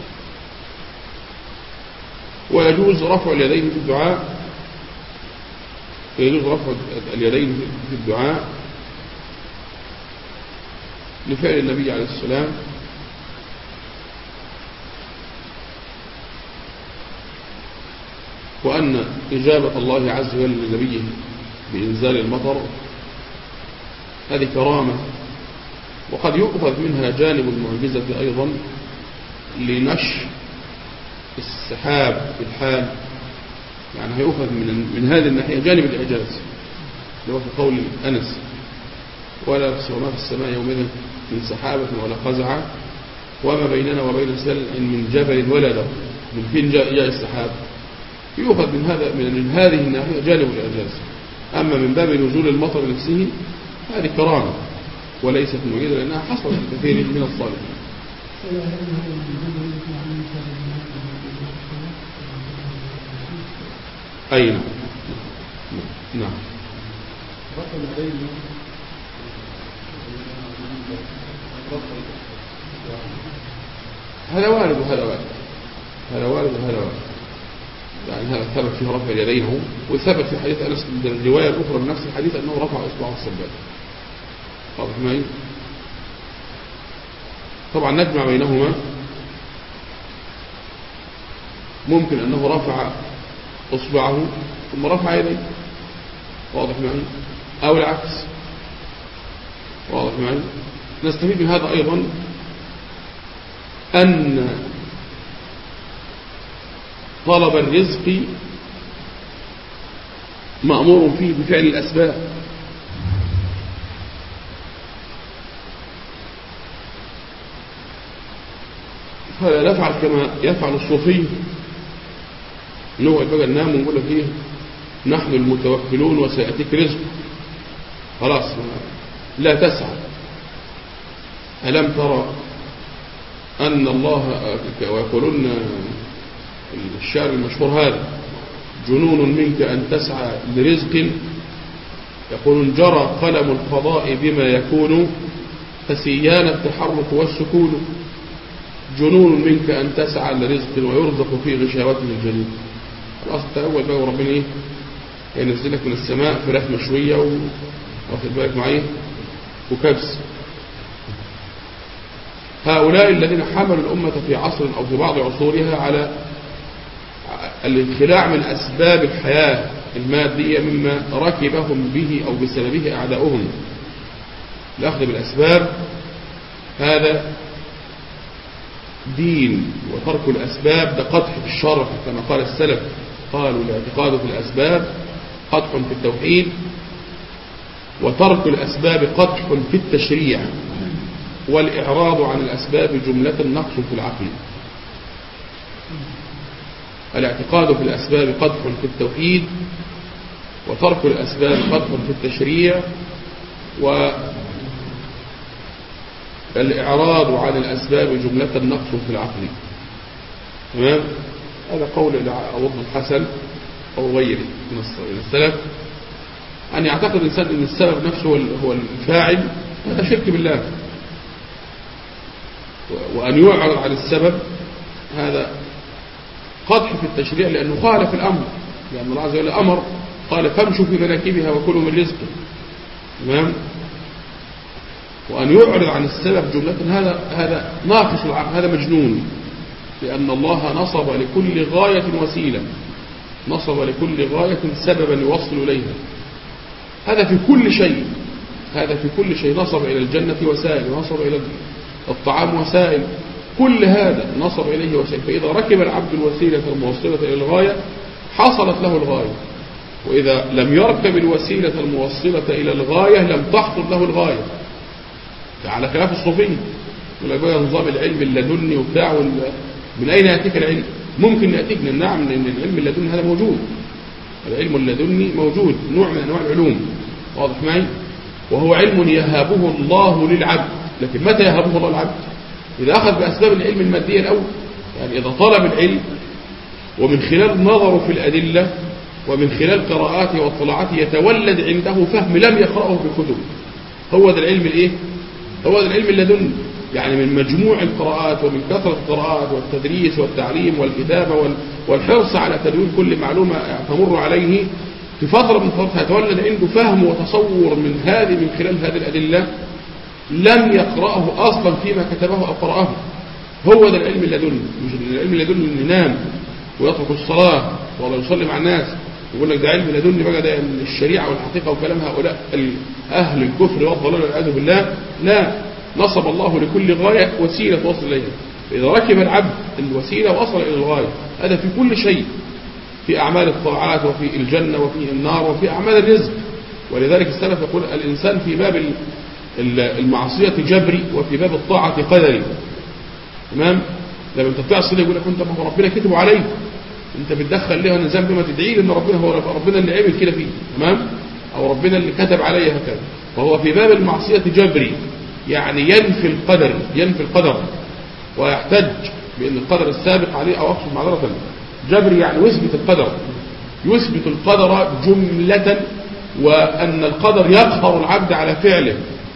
ويجوز رفع اليدين في الدعاء، يجوز رفع اليدين في الدعاء لفعل النبي عليه السلام وأن إجابة الله عز وجل لنبيه بإنزال المطر هذه كرامة، وقد يؤخذ منها جانب المعجزة أيضا لنشر السحاب في الحال، يعني هيؤخذ من من هذه الناحية جانب الإعجاز اللي هو في قول أنس: ولا ما في السماء يومئذ من سحابة ولا قزعة وما بيننا وبين سلع من جبل ولا ذر. من فين جاء السحاب؟ يؤخذ من هذا من هذه الناحية جانب الإعجاز. أما من باب نزول المطر نفسه هذه كرامة وليست معجزة، لأنها حصلت لكثير من الصالحين. أي نعم نعم. هذا وارد وهذا وارد، هذا وارد وهذا وارد، يعني هذا ثبت فيه رفع اليدين هو، وثبت في حديث أنس الرواية الأخرى من نفس الحديث أنه رفع إصبعه السبابة. واضح معي؟ طبعا نجمع بينهما، ممكن أنه رفع إصبعه ثم رفع يديه، واضح معي، أو العكس، واضح معي. نستفيد من هذا أيضا أن طلب الرزق مأمور فيه بفعل الأسباب، فلا نفعل كما يفعل الصوفي، نوع بقى النام ونقول لك ايه نحن المتوكلون وسيأتيك رزق، خلاص لا تسعى. ألم ترى أن الله، ويقولون الشعر المشهور هذا: جنون منك أن تسعى لرزق، يقولون جرى قلم القضاء بما يكون، فسيان التحرك والسكون. جنون منك أن تسعى لرزق ويرزق في غشاوته الجنين. خلاص التأول بقى وربنا ايه ينزلك من السماء فراخ مشوية واخد بالك معايا وكبس. هؤلاء الذين حملوا الأمة في عصر أو في بعض عصورها على الانخلاع من أسباب الحياة المادية مما ركبهم به أو بسببه أعداؤهم، الأخذ بالأسباب هذا دين، وترك الأسباب ده قدح في الشرع كما قال السلف، قالوا الاعتقاد في الأسباب قدح في التوحيد، وترك الأسباب قدح في التشريع، والإعراض عن الأسباب جملة نقص في العقل. الاعتقاد في الأسباب قدح في التوحيد، وترك الأسباب قدح في التشريع، والإعراض عن الأسباب جملة نقص في العقل. تمام؟ هذا قول أظن الحسن أو غيره من السلف، أن يعتقد الإنسان أن السبب نفسه هو الفاعل، هذا شرك بالله، وأن يعرض عن السبب هذا قدح في التشريع، لأنه خالف الأمر، لأن الله عز وجل أمر قال فامشوا في مناكبها وكلوا من رزقه. تمام؟ وأن يعرض عن السبب جملة هذا هذا ناقص العقل، هذا مجنون، لأن الله نصب لكل غاية وسيلة، نصب لكل غاية سببا يوصل إليها، هذا في كل شيء، هذا في كل شيء. نصب إلى الجنة وسائل، ونصب إلى الطعام وسائل، كل هذا نصب إليه وسائل. فإذا ركب العبد الوسيلة الموصلة إلى الغاية حصلت له الغاية، وإذا لم يركب الوسيلة الموصلة إلى الغاية لم تحصل له الغاية. على خلاف الصوفية يقول لك نظام العلم اللدني وبتاع، من أين يأتيك العلم؟ ممكن يأتيك من نعم من العلم اللدني، هذا موجود، العلم اللدني موجود، نوع من أنواع العلوم، واضح معي؟ وهو علم يهابه الله للعبد. لكن متى يهابه الله للعبد؟ إذا أخذ بأسباب العلم المادية الأول، يعني إذا طلب العلم ومن خلال نظره في الأدلة ومن خلال قراءاته واطلاعاته يتولد عنده فهم لم يقرأه بالكتب. هو ده العلم الإيه؟ هو ده العلم اللدني، يعني من مجموع القراءات ومن كثرة القراءات والتدريس والتعليم والكتابة والحرص على تدوين كل معلومة تمر عليه في فترة من فترات يتولد عنده فهم وتصور من هذه من خلال هذه الأدلة لم يقرأه أصلا فيما كتبه أو قرأه. هو ده العلم اللدني. مش العلم اللدني إن ينام ويترك الصلاة ولا يصلي مع الناس يقول لك ده علم لدني بقى، ده الشريعة والحقيقة وكلام هؤلاء أهل الكفر والضلال والعياذ بالله. لا، نصب الله لكل غاية وسيلة توصل إليها. إذا ركب العبد الوسيلة وصل إلى الغاية. هذا في كل شيء، في أعمال الطاعات وفي الجنة وفي النار وفي أعمال الرزق. ولذلك السلف يقول الإنسان في باب المعصية جبري وفي باب الطاعة قدري. تمام؟ لما انت بتعصي يقول لك انت ما ربنا كتبه عليك، انت بتدخل لها نظام بما تدعي لي ان ربنا هو ربنا اللي عمل كده فيه، تمام؟ او ربنا اللي كتب عليه هكذا. فهو في باب المعصية جبري، يعني ينفي القدر، ينفي القدر ويحتج بأن القدر السابق عليه، أو أقصد معذرة جبري يعني يثبت القدر، يثبت القدر جملة، وأن القدر يقهر العبد على فعله،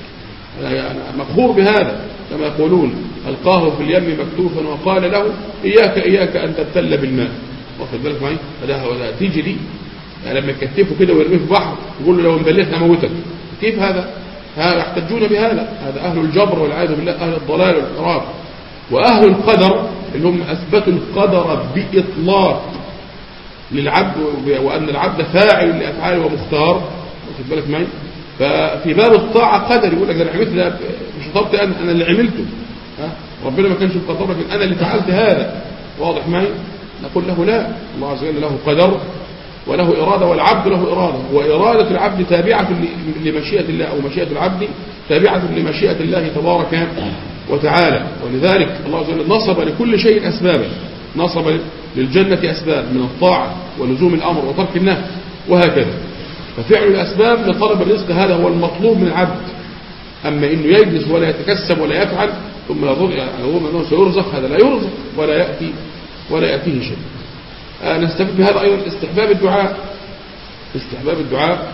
يعني مقهور بهذا كما يقولون ألقاه في اليم مكتوفا وقال له إياك إياك أن تبتل بالماء. واخد بالك معي؟ هذا هو ده تيجي دي يعني لما يكتفه كده ويرميه في بحر يقول له لو انبليت هموتك. كيف هذا؟ يحتجون بهذا. هذا أهل الجبر والعياذ بالله، أهل الضلال والانحراف. وأهل القدر اللي هم أثبتوا القدر بإطلاق للعبد، وأن العبد فاعل لأفعاله ومختار. واخد بالك معي؟ ففي باب الطاعة قدر، يقول لك أنا عملت ده مش طلبت أنا, أنا اللي عملته، ها؟ ربنا ما كانش مقدر لكن أنا اللي فعلت هذا. واضح معي؟ نقول له لا، الله عز وجل له قدر وله إرادة، والعبد له إرادة، وإرادة العبد تابعة لمشيئة الله، أو مشيئة العبد تابعة لمشيئة الله تبارك وتعالى. ولذلك الله عز وجل نصب لكل شيء أسبابا، نصب للجنة أسباب من الطاعة ولزوم الأمر وترك النهي وهكذا. ففعل الأسباب لطلب الرزق هذا هو المطلوب من العبد. أما إنه يجلس ولا يتكسب ولا يفعل ثم يظن أنه سيرزق، هذا لا يرزق ولا يأتي ولا يأتيه شيء. آه نستفيد بهذا أيضا استحباب الدعاء، استحباب الدعاء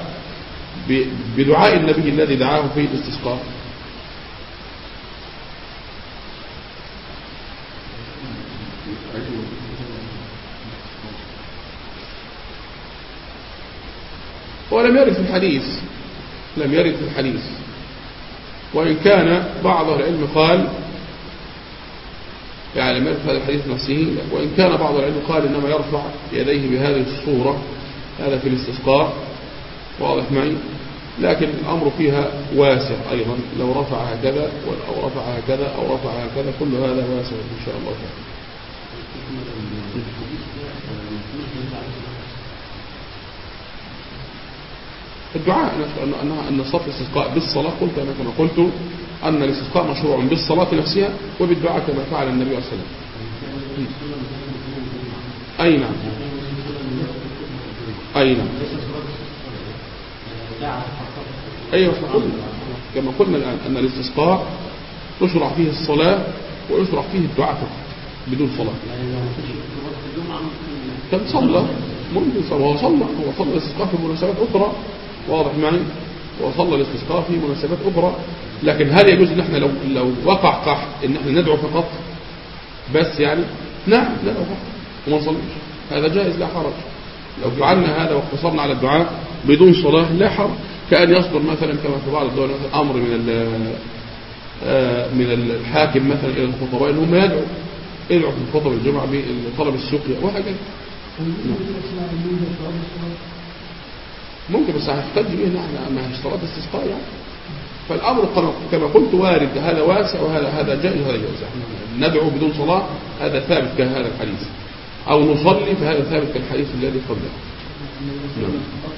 بدعاء النبي الذي دعاه في الاستسقاء. ولم يرد في الحديث، لم يرد في الحديث، وإن كان بعض العلم قال يعني لم يرد في هذا الحديث نفسه، وإن كان بعض العلم قال إنما يرفع يديه بهذه الصورة، هذا في الاستسقاء. واضح معي؟ لكن الأمر فيها واسع أيضا، لو رفع هكذا أو رفع هكذا أو رفع هكذا كل هذا واسع إن شاء الله تعالى. الدعاء أن صلاة الاستسقاء بالصلاة، قلت أنا كما قلت أن الاستسقاء مشروع بالصلاة نفسها وبالدعاء كما فعل النبي صلى الله عليه وسلم. أي نعم، أي نعم، أيوة كما قلنا الآن أن الاستسقاء تشرع فيه الصلاة ويشرع فيه الدعاء فقط بدون صلاة. كان صلى ممكن صلى، هو صلى هو صلى الاستسقاء في مناسبات أخرى. واضح معي؟ وصلى الاستسقاء في مناسبات أخرى. لكن هل يجوز ان احنا لو لو وقع قحط ان احنا ندعو فقط بس؟ يعني نعم ندعو فقط وما نصليش، هذا جائز لا حرج. لو فعلنا هذا واقتصرنا على الدعاء بدون صلاة لا حرج. كأن يصدر مثلا كما في بعض الدول أمر من من الحاكم مثلا إلى الخطباء أنهم يدعوا يدعوا في خطب الجمعة بطلب السقيا وهكذا. ممكن بس هنحتاج بيه نحن ما هي صلاة استسقاء يعني فالأمر كما قلت وارد، هذا واسع وهذا هذا جائز وهذا جائز. ندعو بدون صلاة هذا ثابت كهذا الحديث، أو نصلي فهذا ثابت كالحديث الذي قبله. نعم.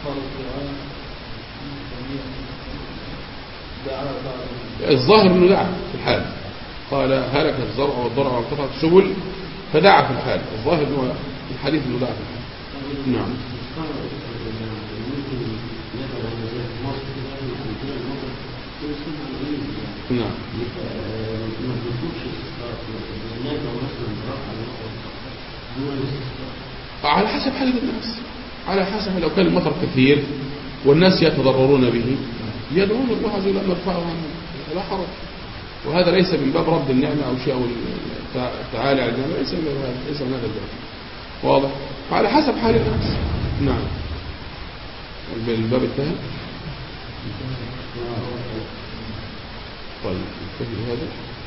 الظاهر أنه دعا في الحال، قال هلك الزرع والضرع وانقطعت السبل فدعا في الحال. الظاهر أنه الحديث أنه دعا في الحال. نعم. نعم. على حسب حال الناس، على حسب. لو كان المطر كثير والناس يتضررون به يدعون الله عز وجل أن يرفعه عنهم، لا حرج. وهذا ليس من باب رد النعمة أو شيء، أو التعالي على النعمة، ليس من هذا، ليس من هذا الباب. واضح؟ على حسب حال الناس. نعم. الباب الثاني. طيب هذا